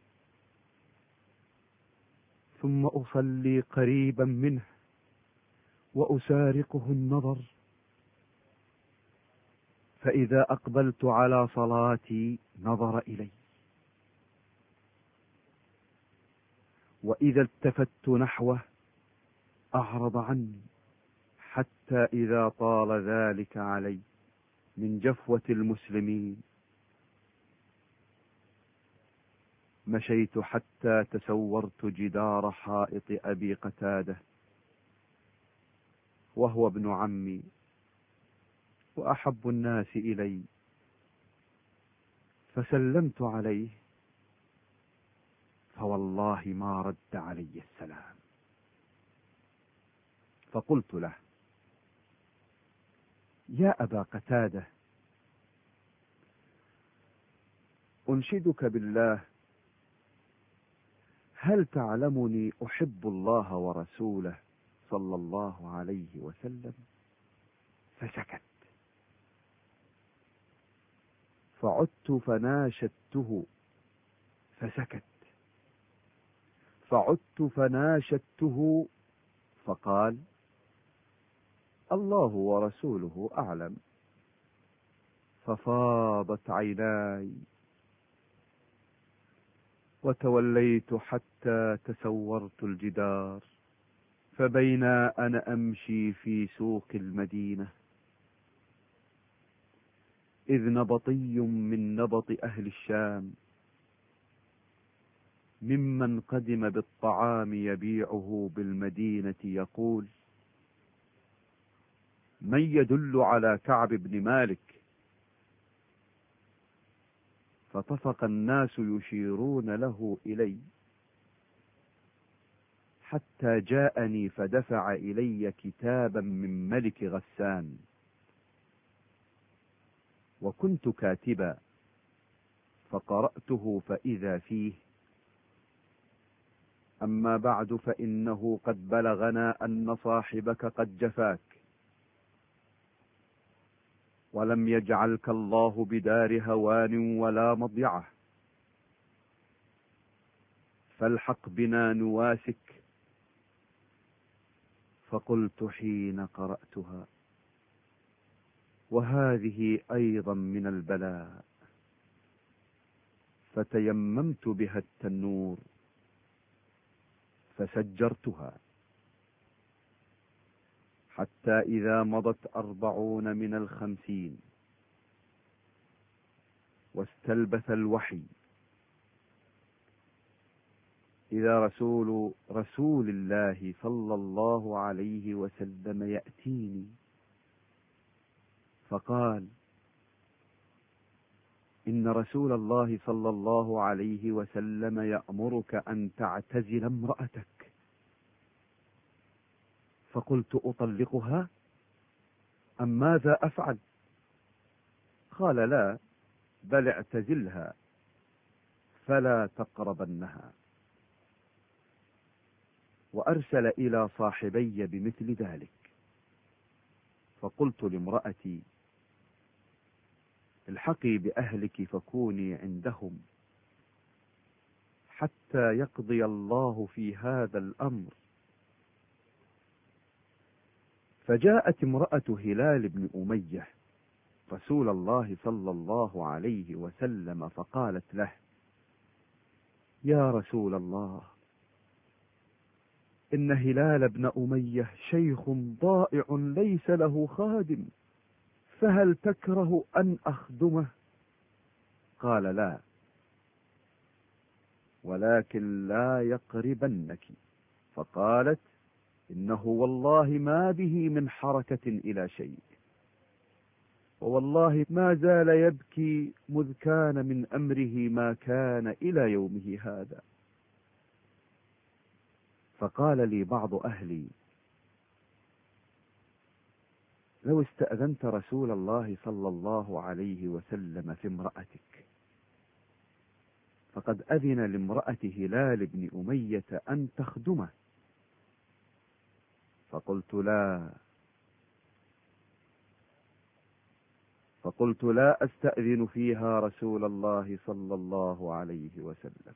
ثم أصلي قريبا منه وأسارقه النظر، فإذا أقبلت على صلاتي نظر إلي، وإذا التفت نحوه أعرض عني، حتى إذا طال ذلك علي من جفوة المسلمين، مشيت حتى تسورت جدار حائط أبي قتادة، وهو ابن عمي وأحب الناس إلي، فسلمت عليه، فوالله ما رد علي السلام. فقلت له: يا أبا قتادة، أنشدك بالله، هل تعلمني أحب الله ورسوله صلى الله عليه وسلم؟ فسكت. فعدت فناشدته فسكت. فعدت فناشدته فقال: الله ورسوله أعلم. ففاضت عيناي، وتوليت حتى تسورت الجدار. فبينا أنا أمشي في سوق المدينة، إذ نبطي من نبط أهل الشام ممن قدم بالطعام يبيعه بالمدينة يقول: من يدل على كعب بن مالك؟ فطفق الناس يشيرون له إلي، حتى جاءني فدفع إلي كتابا من ملك غسان، وكنت كاتبا، فقرأته فإذا فيه: أما بعد، فإنه قد بلغنا أن صاحبك قد جفاك، ولم يجعلك الله بدار هوان ولا مضيعة، فالحق بنا نواسك. فقلت حين قرأتها: وهذه أيضا من البلاء. فتيممت بها التنور فسجرتها، حتى إذا مضت 40 من 50 واستلبث الوحي، إذا رسول الله صلى الله عليه وسلم يأتيني، فقال: إن رسول الله صلى الله عليه وسلم يأمرك أن تعتزل امرأتك. فقلت: أطلقها أم ماذا أفعل؟ قال: لا، بل اعتزلها فلا تقربنها. وأرسل إلى صاحبي بمثل ذلك. فقلت لامرأتي: الحقي بأهلك فكوني عندهم حتى يقضي الله في هذا الأمر. فجاءت امرأة هلال بن أمية رسول الله صلى الله عليه وسلم، فقالت له: يا رسول الله، إن هلال بن أمية شيخ ضائع ليس له خادم، فهل تكره أن أخدمه؟ قال: لا، ولكن لا يقربنك. فقالت: إنه والله ما به من حركة إلى شيء، ووالله ما زال يبكي مذ كان من أمره ما كان إلى يومه هذا. فقال لي بعض أهلي: لو استأذنت رسول الله صلى الله عليه وسلم في امرأتك، فقد أذن لامرأة هلال بن أمية أن تخدمه. فقلت: لا أستأذن فيها رسول الله صلى الله عليه وسلم،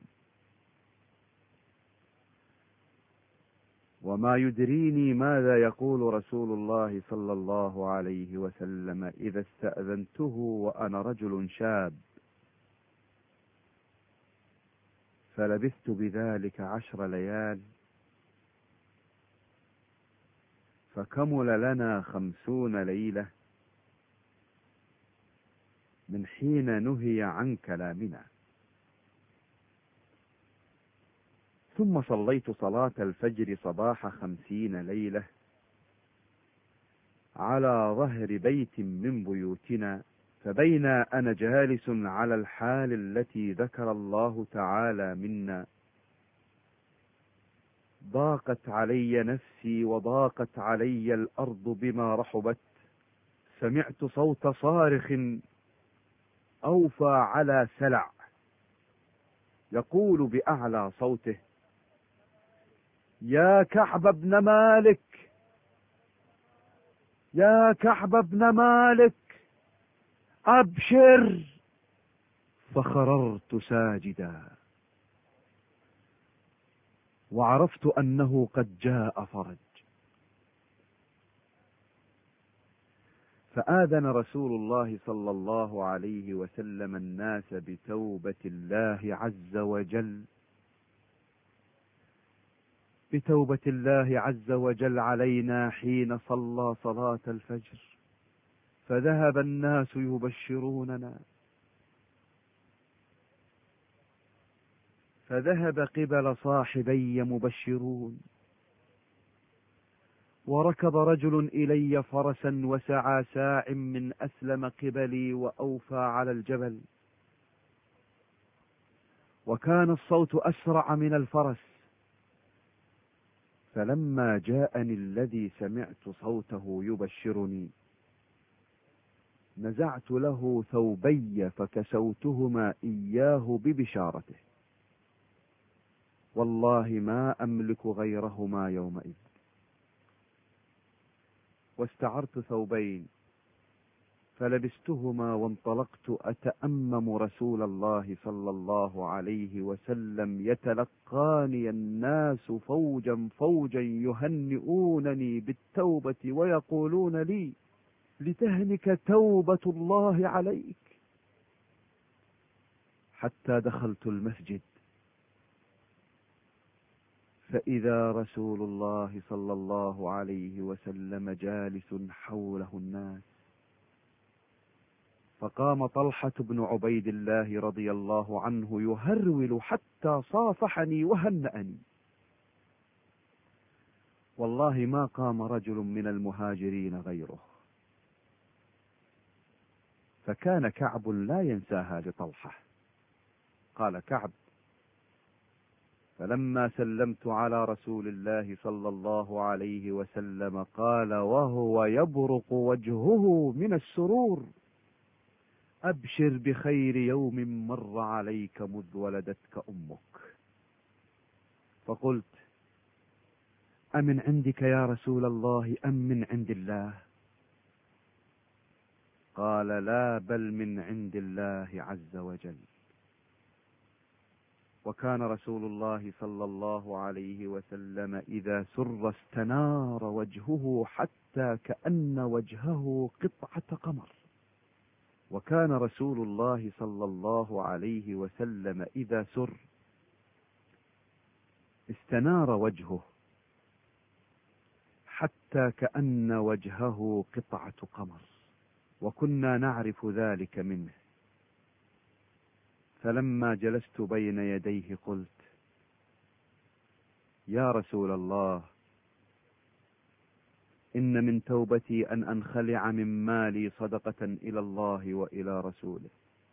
وما يدريني ماذا يقول رسول الله صلى الله عليه وسلم إذا استأذنته وأنا رجل شاب. فلبثت بذلك 10 ليال، فكمل لنا 50 ليلة، من حين نهي عن كلامنا. ثم صليت صلاة الفجر صباح 50 ليلة على ظهر بيت من بيوتنا، فبين أنا جالس على الحال التي ذكر الله تعالى منا ضاقت علي نفسي وضاقت علي الأرض بما رحبت، سمعت صوت صارخ أوفى على سلع يقول بأعلى صوته: يا كعب بن مالك، يا كعب بن مالك، أبشر. فخررت ساجدا وعرفت أنه قد جاء فرج. فآذن رسول الله صلى الله عليه وسلم الناس بتوبة الله عز وجل، بتوبة الله عز وجل علينا حين صلى صلاة الفجر، فذهب الناس يبشروننا، فذهب قبل صاحبي مبشرون، وركب رجل إلي فرسا وسعى ساع من أسلم قبلي وأوفى على الجبل، وكان الصوت أسرع من الفرس. فلما جاءني الذي سمعت صوته يبشرني نزعت له ثوبي فكسوتهما إياه ببشارته، والله ما أملك غيرهما يومئذ. واستعرت ثوبين فلبستهما وانطلقت أتأمم رسول الله صلى الله عليه وسلم، يتلقاني الناس فوجا فوجا يهنئونني بالتوبة ويقولون لي: لتهنك توبة الله عليك. حتى دخلت المسجد فإذا رسول الله صلى الله عليه وسلم جالس حوله الناس، فقام طلحة بن عبيد الله رضي الله عنه يهرول حتى صافحني وهنأني. والله ما قام رجل من المهاجرين غيره، فكان كعب لا ينساها لطلحة. قال كعب: فلما سلمت على رسول الله صلى الله عليه وسلم قال وهو يبرق وجهه من السرور: أبشر بخير يوم مر عليك مذ ولدتك أمك. فقلت: أمن عندك يا رسول الله أم من عند الله؟ قال: لا، بل من عند الله عز وجل. وكان رسول الله صلى الله عليه وسلم إذا سر استنار وجهه حتى كأن وجهه قطعة قمر. وكان رسول الله صلى الله عليه وسلم إذا سر استنار وجهه حتى كأن وجهه قطعة قمر، وكنا نعرف ذلك منه. فلما جلست بين يديه قلت: يا رسول الله، إن من توبتي أن أنخلع من مالي صدقة إلى الله وإلى رسوله.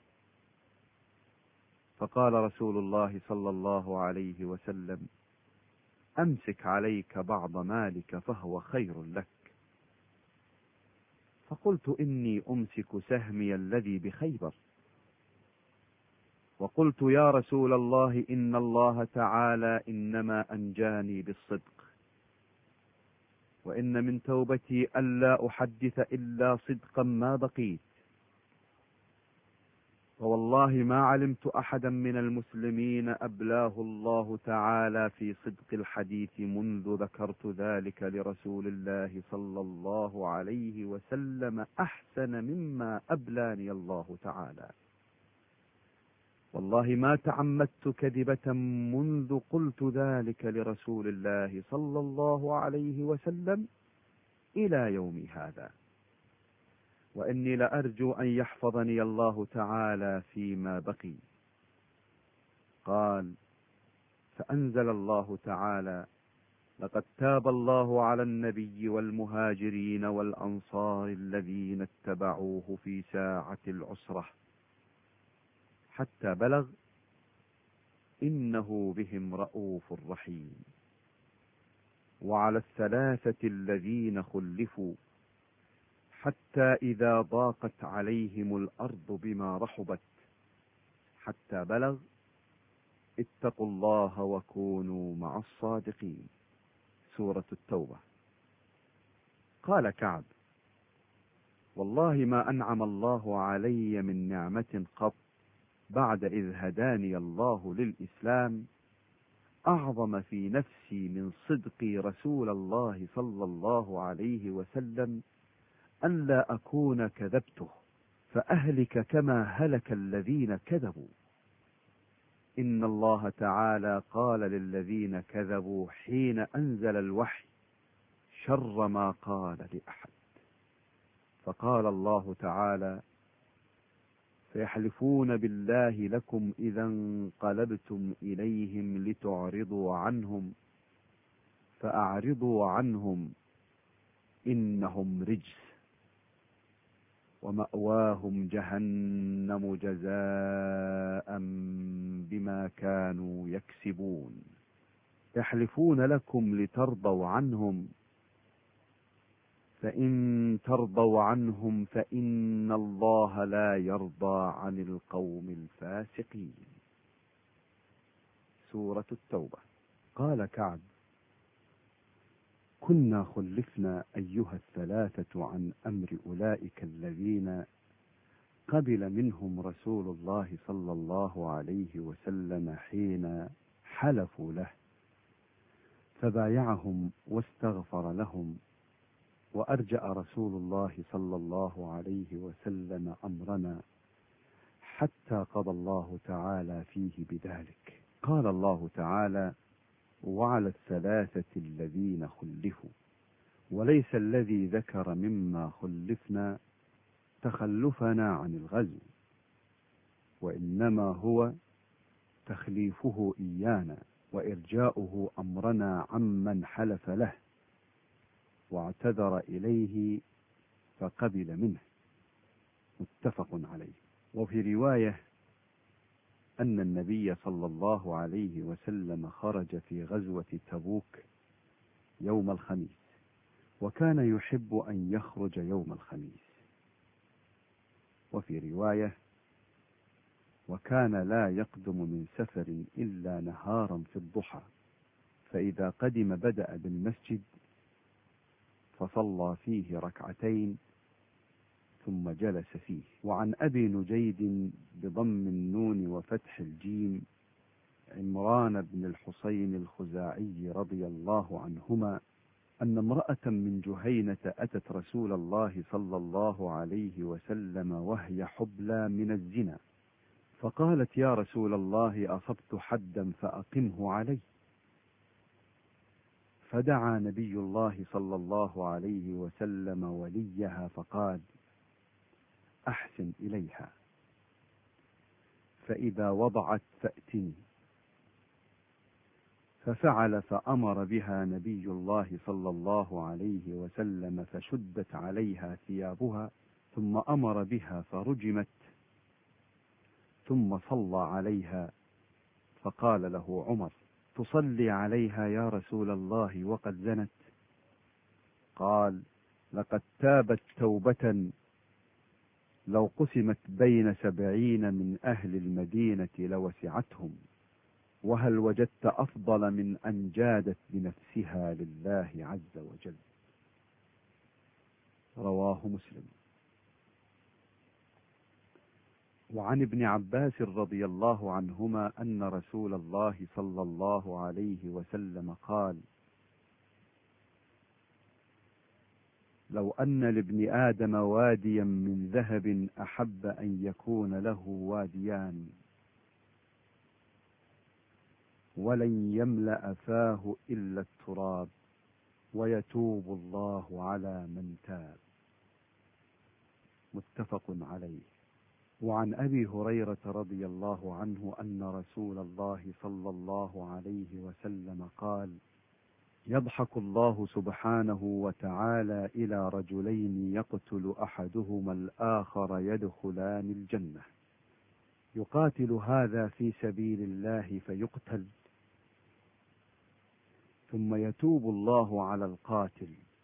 فقال رسول الله صلى الله عليه وسلم: أمسك عليك بعض مالك فهو خير لك. فقلت: إني أمسك سهمي الذي بخيبر. وقلت: يا رسول الله، إن الله تعالى إنما أنجاني بالصدق، وإن من توبتي ألا أحدث إلا صدقا ما بقيت، ووالله ما علمت أحدا من المسلمين أبلاه الله تعالى في صدق الحديث منذ ذكرت ذلك لرسول الله صلى الله عليه وسلم أحسن مما أبلاني الله تعالى. والله ما تعمدت كذبة منذ قلت ذلك لرسول الله صلى الله عليه وسلم إلى يوم هذا. وإني لأرجو أن يحفظني الله تعالى فيما بقي. قال: فأنزل الله تعالى: لقد تاب الله على النبي والمهاجرين والأنصار الذين اتبعوه في ساعة العسرة حتى بلغ إنه بهم رءوف رحيم. وعلى الثلاثة الذين خلفوا حتى إذا ضاقت عليهم الأرض بما رحبت حتى بلغ اتقوا الله وكونوا مع الصادقين. سورة التوبة. قال كعب: والله ما أنعم الله علي من نعمة قط بعد إذ هداني الله للإسلام أعظم في نفسي من صدق رسول الله صلى الله عليه وسلم أن لا أكون كذبته فأهلك كما هلك الذين كذبوا. إن الله تعالى قال للذين كذبوا حين أنزل الوحي شر ما قال لأحد. فقال الله تعالى: فيحلفون بالله لكم إذا انقلبتم إليهم لتعرضوا عنهم فأعرضوا عنهم إنهم رجس ومأواهم جهنم جزاء بما كانوا يكسبون. يحلفون لكم لترضوا عنهم فإن ترضوا عنهم فإن الله لا يرضى عن القوم الفاسقين. سورة التوبة. قال كعب: كنا خلفنا أيها الثلاثة عن أمر أولئك الذين قبل منهم رسول الله صلى الله عليه وسلم حين حلفوا له فبايعهم واستغفر لهم، وأرجأ رسول الله صلى الله عليه وسلم أمرنا حتى قضى الله تعالى فيه بذلك. قال الله تعالى: وعلى الثلاثة الذين خلفوا. وليس الذي ذكر مما خلفنا تخلفنا عن الغزو، وإنما هو تخليفه إيانا وإرجاؤه أمرنا عمن حلف له واعتذر إليه فقبل منه. متفق عليه. وفي رواية أن النبي صلى الله عليه وسلم خرج في غزوة تبوك يوم الخميس، وكان يحب أن يخرج يوم الخميس. وفي رواية: وكان لا يقدم من سفر إلا نهارا في الضحى، فإذا قدم بدأ بالمسجد فصلى فيه ركعتين ثم جلس فيه. وعن أبي نجيد بضم النون وفتح الجيم عمران بن الحصين الخزاعي رضي الله عنهما أن امرأة من جهينة أتت رسول الله صلى الله عليه وسلم وهي حبلى من الزنا، فقالت: يا رسول الله، أصبت حدا فأقمه علي. فدعا نبي الله صلى الله عليه وسلم وليها فقال: أحسن إليها، فإذا وضعت فأتني. ففعل، فأمر بها نبي الله صلى الله عليه وسلم فشدت عليها ثيابها، ثم أمر بها فرجمت، ثم صلى عليها. فقال له عمر: تصلي عليها يا رسول الله وقد زنت؟ قال: لقد تابت توبة لو قسمت بين 70 من أهل المدينة لوسعتهم، وهل وجدت أفضل من أن جادت بنفسها لله عز وجل. رواه مسلم. وعن ابن عباس رضي الله عنهما أن رسول الله صلى الله عليه وسلم قال: لو أن لابن آدم واديا من ذهب أحب أن يكون له واديان، ولن يملأ فاه إلا التراب، ويتوب الله على من تاب. متفق عليه. وعن أبي هريرة رضي الله عنه أن رسول الله صلى الله عليه وسلم قال: يضحك الله سبحانه وتعالى إلى رجلين يقتل أحدهما الآخر يدخلان الجنة، يقاتل هذا في سبيل الله فيقتل، ثم يتوب الله على القاتل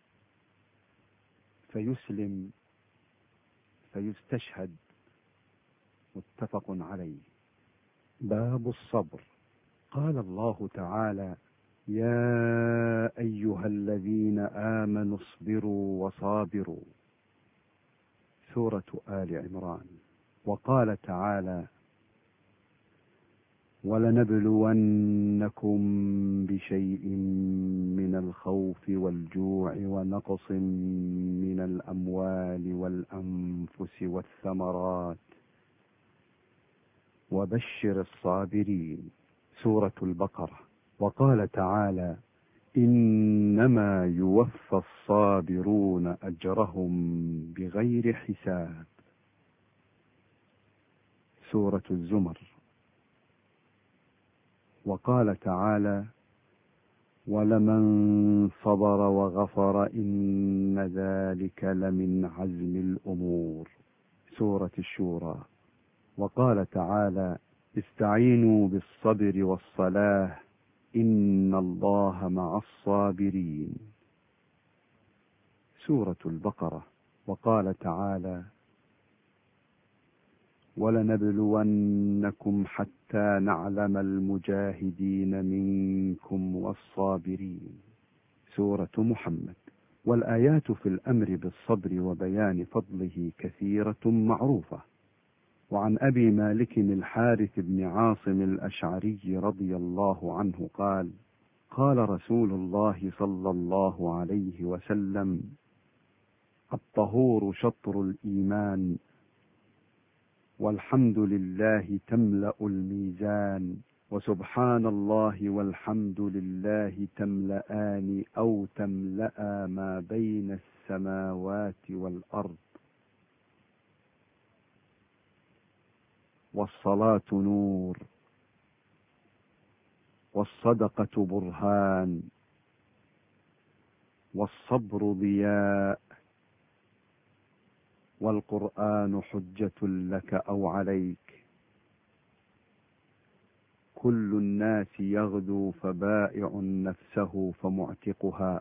فيسلم فيستشهد. متفق عليه. باب الصبر. قال الله تعالى: يا أيها الذين آمنوا اصبروا وصابروا. سورة آل عمران. وقال تعالى: ولنبلونكم بشيء من الخوف والجوع ونقص من الأموال والأنفس والثمرات وبشر الصابرين. سورة البقرة. وقال تعالى: إنما يوفى الصابرون أجرهم بغير حساب. سورة الزمر. وقال تعالى: ولمن صبر وغفر إن ذلك لمن عزم الأمور. سورة الشورى. وقال تعالى: استعينوا بالصبر والصلاة إن الله مع الصابرين. سورة البقرة. وقال تعالى: ولنبلونكم حتى نعلم المجاهدين منكم والصابرين. سورة محمد. والآيات في الأمر بالصبر وبيان فضله كثيرة معروفة. وعن أبي مالك الحارث بن عاصم الأشعري رضي الله عنه قال: قال رسول الله صلى الله عليه وسلم: الطهور شطر الإيمان، والحمد لله تملأ الميزان، وسبحان الله والحمد لله تملأان أو تملأ ما بين السماوات والأرض. والصلاة نور، والصدقة برهان، والصبر ضياء، والقرآن حجة لك أو عليك. كل الناس يغدو فبائع نفسه فمعتقها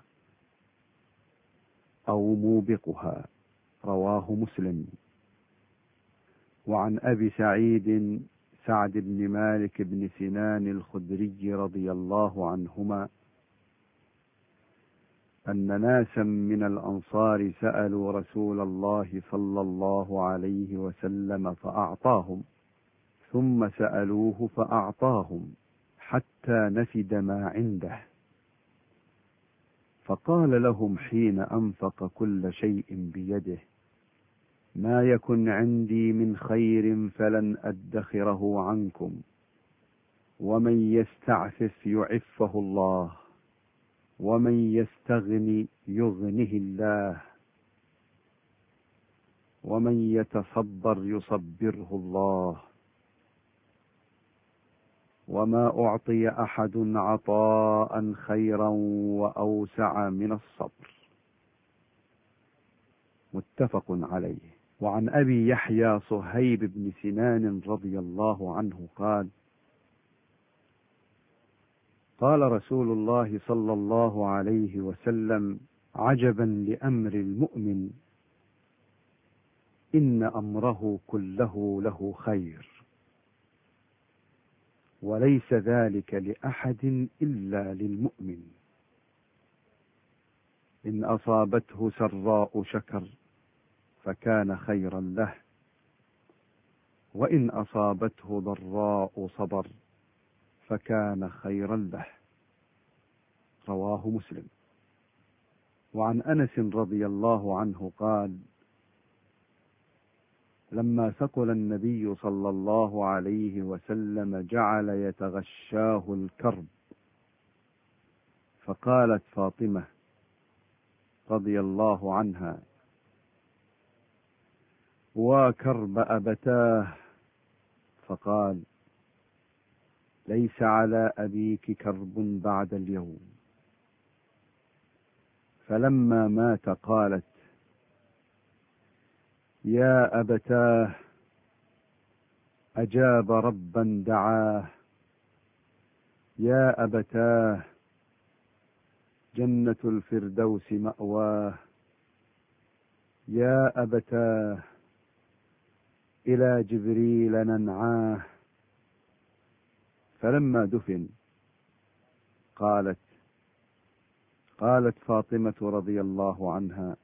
أو موبقها. رواه مسلم. وعن أبي سعيد سعد بن مالك بن سنان الخدري رضي الله عنهما أن ناسا من الأنصار سألوا رسول الله صلى الله عليه وسلم فأعطاهم، ثم سألوه فأعطاهم حتى نفد ما عنده، فقال لهم حين أنفق كل شيء بيده: ما يكن عندي من خير فلن أدخره عنكم، ومن يستعفف يعفه الله، ومن يستغن يغنه الله، ومن يتصبر يصبره الله. وما أعطي أحد عطاء خيرا وأوسع من الصبر. متفق عليه. وعن أبي يحيى صهيب بن سنان رضي الله عنه قال: قال رسول الله صلى الله عليه وسلم: عجبا لأمر المؤمن، إن أمره كله له خير، وليس ذلك لأحد إلا للمؤمن. إن أصابته سراء شكر فكان خيرا له، وإن أصابته ضراء صبر فكان خيرا له. رواه مسلم. وعن أنس رضي الله عنه قال: لما ثقل النبي صلى الله عليه وسلم جعل يتغشاه الكرب، فقالت فاطمة رضي الله عنها: وكرب أبتاه، فقال: ليس على أبيك كرب بعد اليوم. فلما مات قالت: يا أبتاه، أجاب ربا دعاه، يا أبتاه، جنة الفردوس مأواه، يا أبتاه، إلى جبريل ننعاه. فلما دفن قالت فاطمة رضي الله عنها: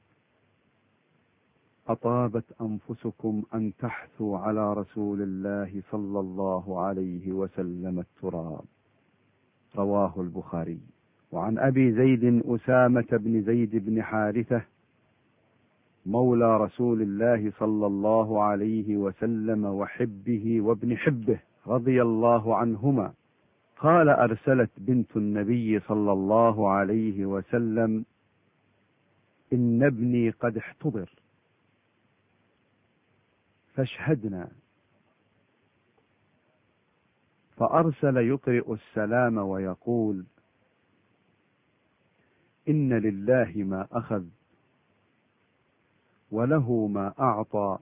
أطابت أنفسكم أن تحثوا على رسول الله صلى الله عليه وسلم التراب. رواه البخاري. وعن أبي زيد أسامة بن زيد بن حارثة مولى رسول الله صلى الله عليه وسلم وحبه وابن حبه رضي الله عنهما قال: أرسلت بنت النبي صلى الله عليه وسلم: إن ابني قد احتضر فاشهدنا. فأرسل يقرئ السلام ويقول: إن لله ما أخذ وله ما أعطى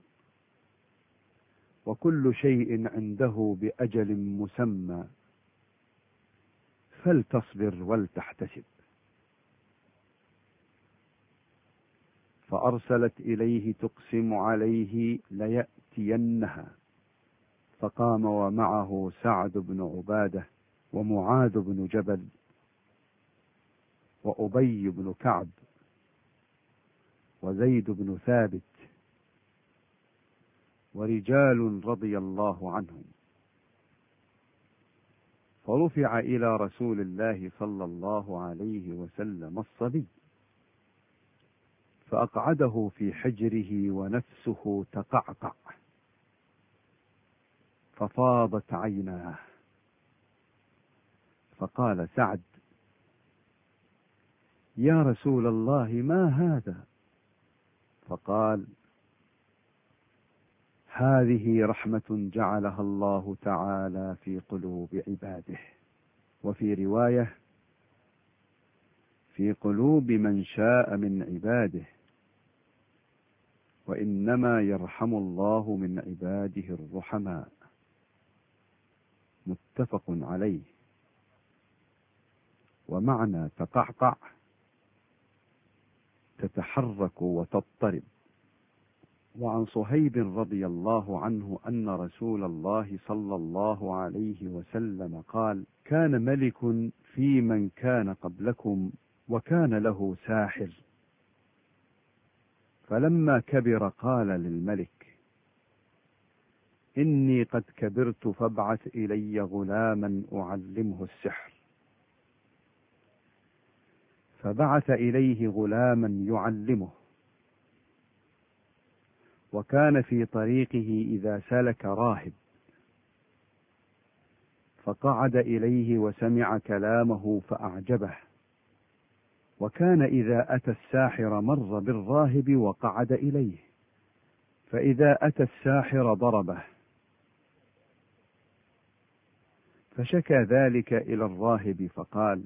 وكل شيء عنده بأجل مسمى، فلتصبر ولتحتسب. فأرسلت إليه تقسم عليه ليأتينها، فقام ومعه سعد بن عبادة ومعاذ بن جبل وأبي بن كعب وزيد بن ثابت ورجال رضي الله عنهم. فرفع إلى رسول الله صلى الله عليه وسلم الصبي، فأقعده في حجره ونفسه تقعقع، ففاضت عيناه. فقال سعد: يا رسول الله، ما هذا؟ فقال: هذه رحمة جعلها الله تعالى في قلوب عباده، وفي رواية: في قلوب من شاء من عباده، وإنما يرحم الله من عباده الرحماء. متفق عليه. ومعنى تقعقع: تتحرك وتضطرب. وعن صهيب رضي الله عنه أن رسول الله صلى الله عليه وسلم قال: كان ملك في من كان قبلكم وكان له ساحر، فلما كبر قال للملك: إني قد كبرت فابعث إلي غلاما أعلمه السحر. فبعث إليه غلاما يعلمه. وكان في طريقه إذا سلك راهب فقعد إليه وسمع كلامه فأعجبه، وكان إذا أتى الساحر مر بالراهب وقعد إليه، فإذا أتى الساحر ضربه. فشكى ذلك إلى الراهب فقال: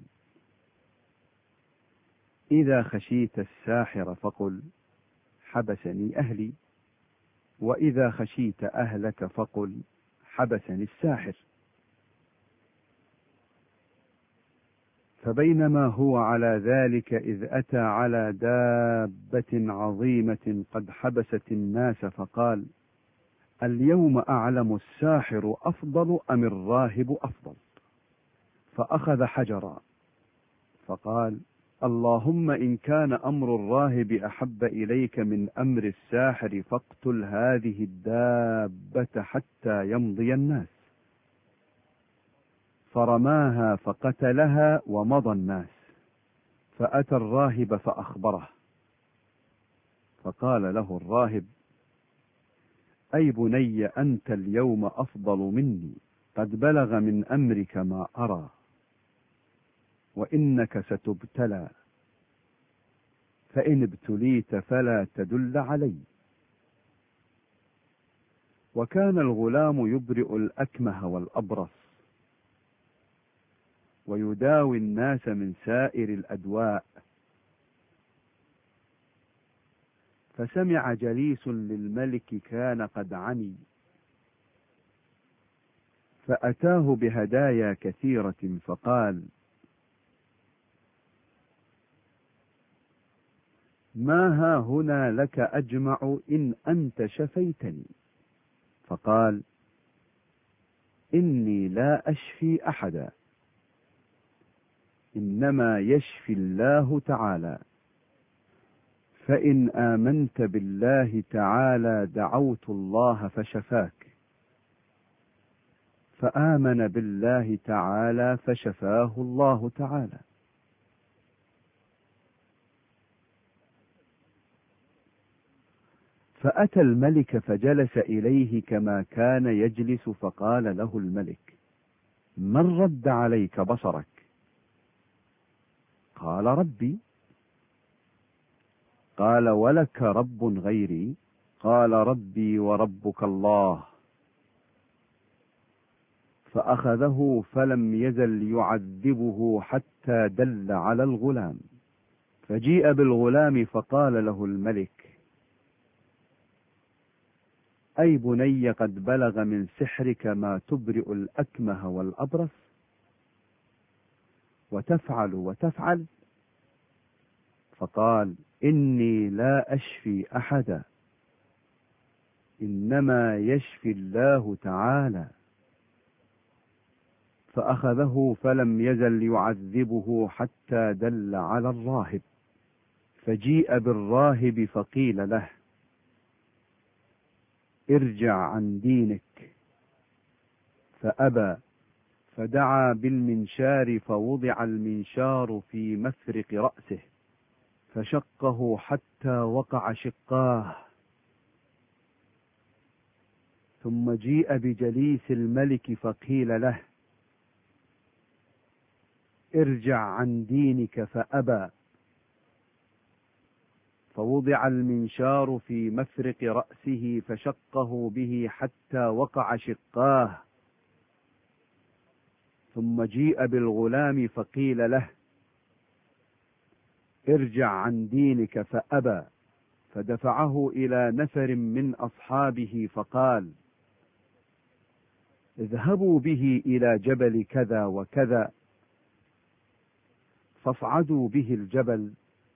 إذا خشيت الساحر فقل: حبسني أهلي، وإذا خشيت أهلك فقل: حبسني الساحر. فبينما هو على ذلك إذ أتى على دابة عظيمة قد حبست الناس، فقال: اليوم أعلم الساحر أفضل أم الراهب أفضل؟ فأخذ حجرا فقال: اللهم إن كان أمر الراهب أحب إليك من أمر الساحر فاقتل هذه الدابة حتى يمضي الناس. فرماها فقتلها ومضى الناس. فأتى الراهب فأخبره، فقال له الراهب: أي بني، أنت اليوم أفضل مني، قد بلغ من أمرك ما أرى، وإنك ستبتلى، فإن ابتليت فلا تدل علي. وكان الغلام يبرئ الأكمه والأبرص، ويداوي الناس من سائر الأدواء. فسمع جليس للملك كان قد عمي، فأتاه بهدايا كثيرة، فقال: ما ها هنا لك أجمع إن أنت شفيتني؟ فقال: إني لا أشفي أحدا، إنما يشفي الله تعالى، فإن آمنت بالله تعالى دعوت الله فشفاك. فآمن بالله تعالى فشفاه الله تعالى. فأتى الملك فجلس إليه كما كان يجلس، فقال له الملك: من رد عليك بصرك؟ قال: ربي. قال: ولك رب غيري؟ قال: ربي وربك الله. فأخذه فلم يزل يعذبه حتى دل على الغلام. فجيء بالغلام فقال له الملك: أي بني، قد بلغ من سحرك ما تبرئ الأكمه والأبرص وتفعل وتفعل؟ فقال: إني لا أشفي أحدا، إنما يشفي الله تعالى. فأخذه فلم يزل يعذبه حتى دل على الراهب. فجيء بالراهب فقيل له: ارجع عن دينك. فأبى، فدعا بالمنشار فوضع المنشار في مفرق رأسه فشقه حتى وقع شقاه. ثم جيء بجليس الملك فقيل له: ارجع عن دينك. فأبى، فوضع المنشار في مفرق رأسه فشقه به حتى وقع شقاه. ثم جيء بالغلام فقيل له: ارجع عن دينك. فأبى، فدفعه إلى نفر من أصحابه فقال: اذهبوا به إلى جبل كذا وكذا، فاصعدوا به الجبل،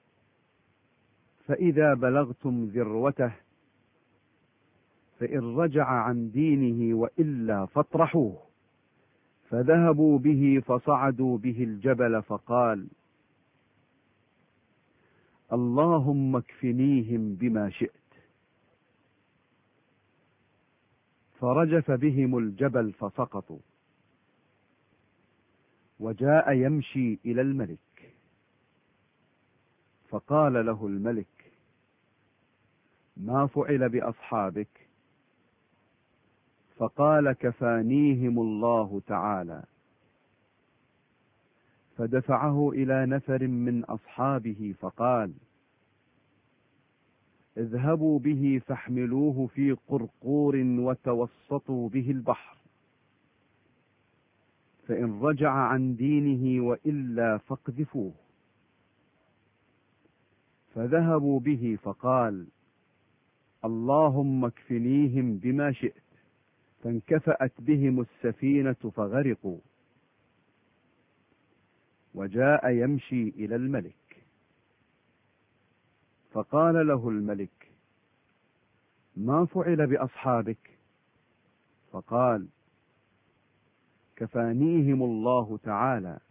فإذا بلغتم ذروته فإن رجع عن دينه وإلا فاطرحوه. فذهبوا به فصعدوا به الجبل، فقال: اللهم اكفنيهم بما شئت. فرجف بهم الجبل فسقطوا. وجاء يمشي إلى الملك، فقال له الملك: ما فعل بأصحابك؟ فقال: كفانيهم الله تعالى. فدفعه إلى نفر من أصحابه فقال: اذهبوا به فاحملوه في قرقور وتوسطوا به البحر، فإن رجع عن دينه وإلا فاقذفوه. فذهبوا به فقال: اللهم اكفنيهم بما شئت. فانكفأت بهم السفينة فغرقوا. وجاء يمشي إلى الملك، فقال له الملك: ما فعل بأصحابك؟ فقال: كفانيهم الله تعالى.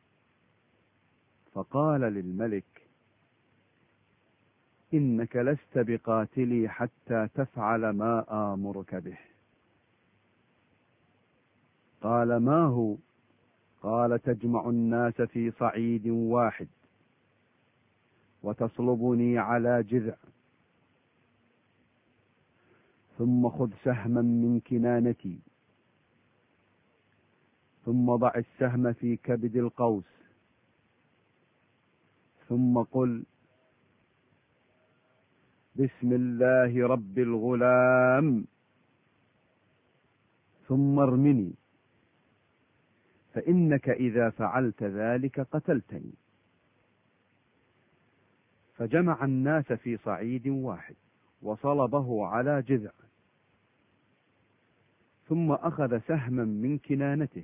فقال للملك: إنك لست بقاتلي حتى تفعل ما آمرك به. قال: ما هو؟ قال: تجمع الناس في صعيد واحد وتصلبني على جذع، ثم خذ سهما من كنانتي، ثم ضع السهم في كبد القوس، ثم قل: بسم الله رب الغلام، ثم ارمني، فإنك إذا فعلت ذلك قتلتني. فجمع الناس في صعيد واحد وصلبه على جذع، ثم أخذ سهما من كنانته،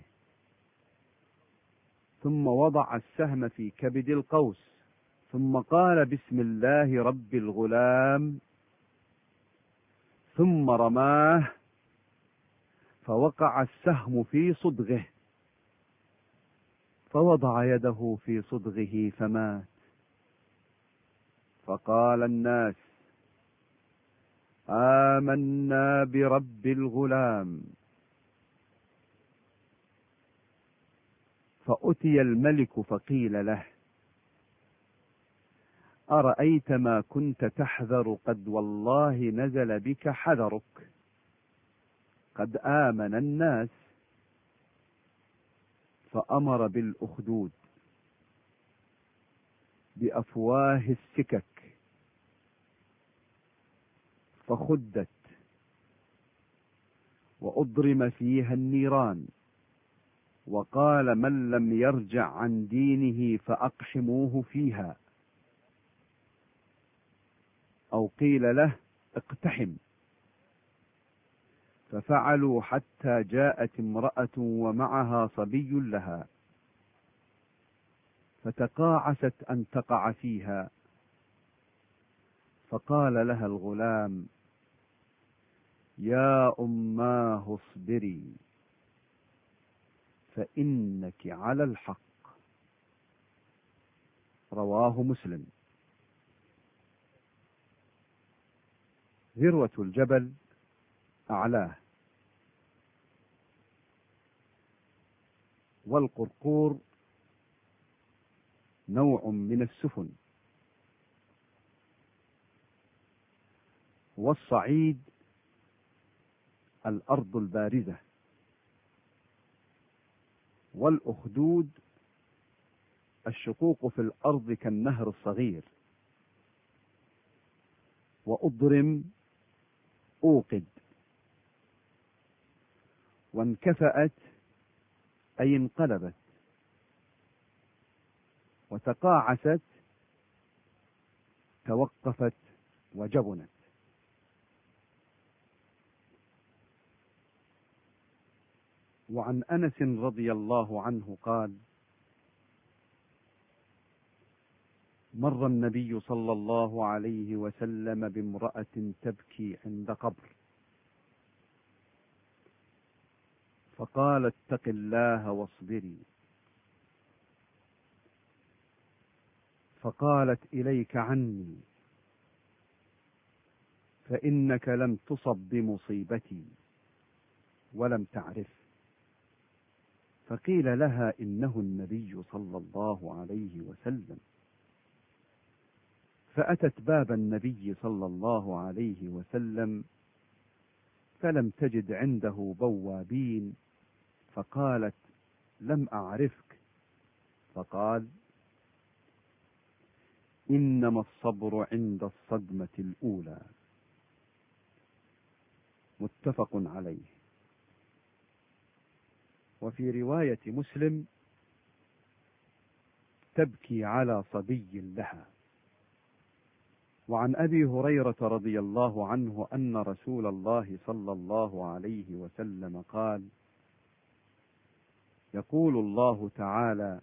ثم وضع السهم في كبد القوس، ثم قال بسم الله رب الغلام، ثم رماه فوقع السهم في صدغه، فوضع يده في صدغه فمات. فقال الناس آمنا برب الغلام. فأتي الملك فقيل له أرأيت ما كنت تحذر قد والله نزل بك حذرك، قد آمن الناس. فأمر بالأخدود بأفواه السكك، فخدت وأضرم فيها النيران، وقال من لم يرجع عن دينه فأقحموه فيها، أو قيل له اقتحم. ففعلوا حتى جاءت امرأة ومعها صبي لها، فتقاعست أن تقع فيها، فقال لها الغلام يا أماه اصبري فإنك على الحق. رواه مسلم. ذروة الجبل أعلاه، والقرقور نوع من السفن، والصعيد الأرض البارزة، والأخدود الشقوق في الأرض كالنهر الصغير. وأضرم أوقد، وانكفأت أي انقلبت، وتقاعست توقفت وجبنت. وعن أنس رضي الله عنه قال مر النبي صلى الله عليه وسلم بامرأة تبكي عند قبر، فقال اتق الله واصبري، فقالت إليك عني، فإنك لم تصب بمصيبتي ولم تعرف. فقيل لها إنه النبي صلى الله عليه وسلم، فأتت باب النبي صلى الله عليه وسلم فلم تجد عنده بوابين، فقالت لم أعرفك، فقال إنما الصبر عند الصدمة الأولى. متفق عليه. وفي رواية مسلم تبكي على صبي لها. وعن أبي هريرة رضي الله عنه أن رسول الله صلى الله عليه وسلم قال يقول الله تعالى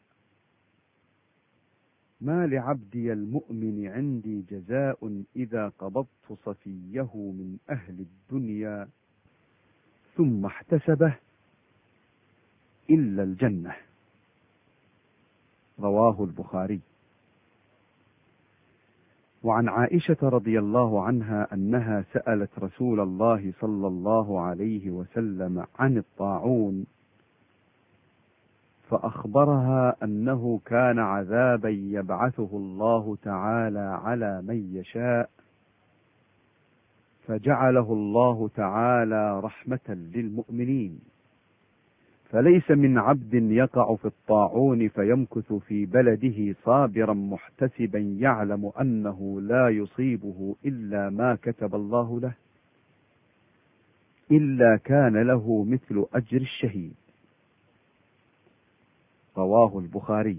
ما لعبدي المؤمن عندي جزاء إذا قبضت صفيه من أهل الدنيا ثم احتسبه إلا الجنة. رواه البخاري. وعن عائشة رضي الله عنها أنها سألت رسول الله صلى الله عليه وسلم عن الطاعون، فأخبرها أنه كان عذابا يبعثه الله تعالى على من يشاء، فجعله الله تعالى رحمة للمؤمنين، فليس من عبد يقع في الطاعون فيمكث في بلده صابرا محتسبا يعلم أنه لا يصيبه إلا ما كتب الله له، إلا كان له مثل أجر الشهيد. رواه البخاري.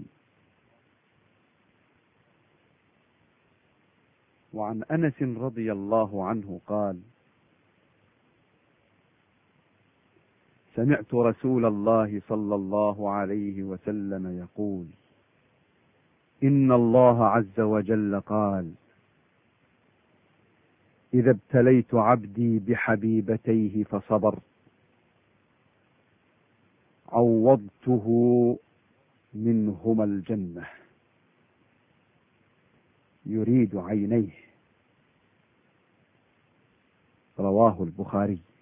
وعن أنس رضي الله عنه قال: سمعت رسول الله صلى الله عليه وسلم يقول: إن الله عز وجل قال: إذا ابتليت عبدي بحبيبتيه فصبر عوضته منهما الجنة، يريد عينيه. رواه البخاري.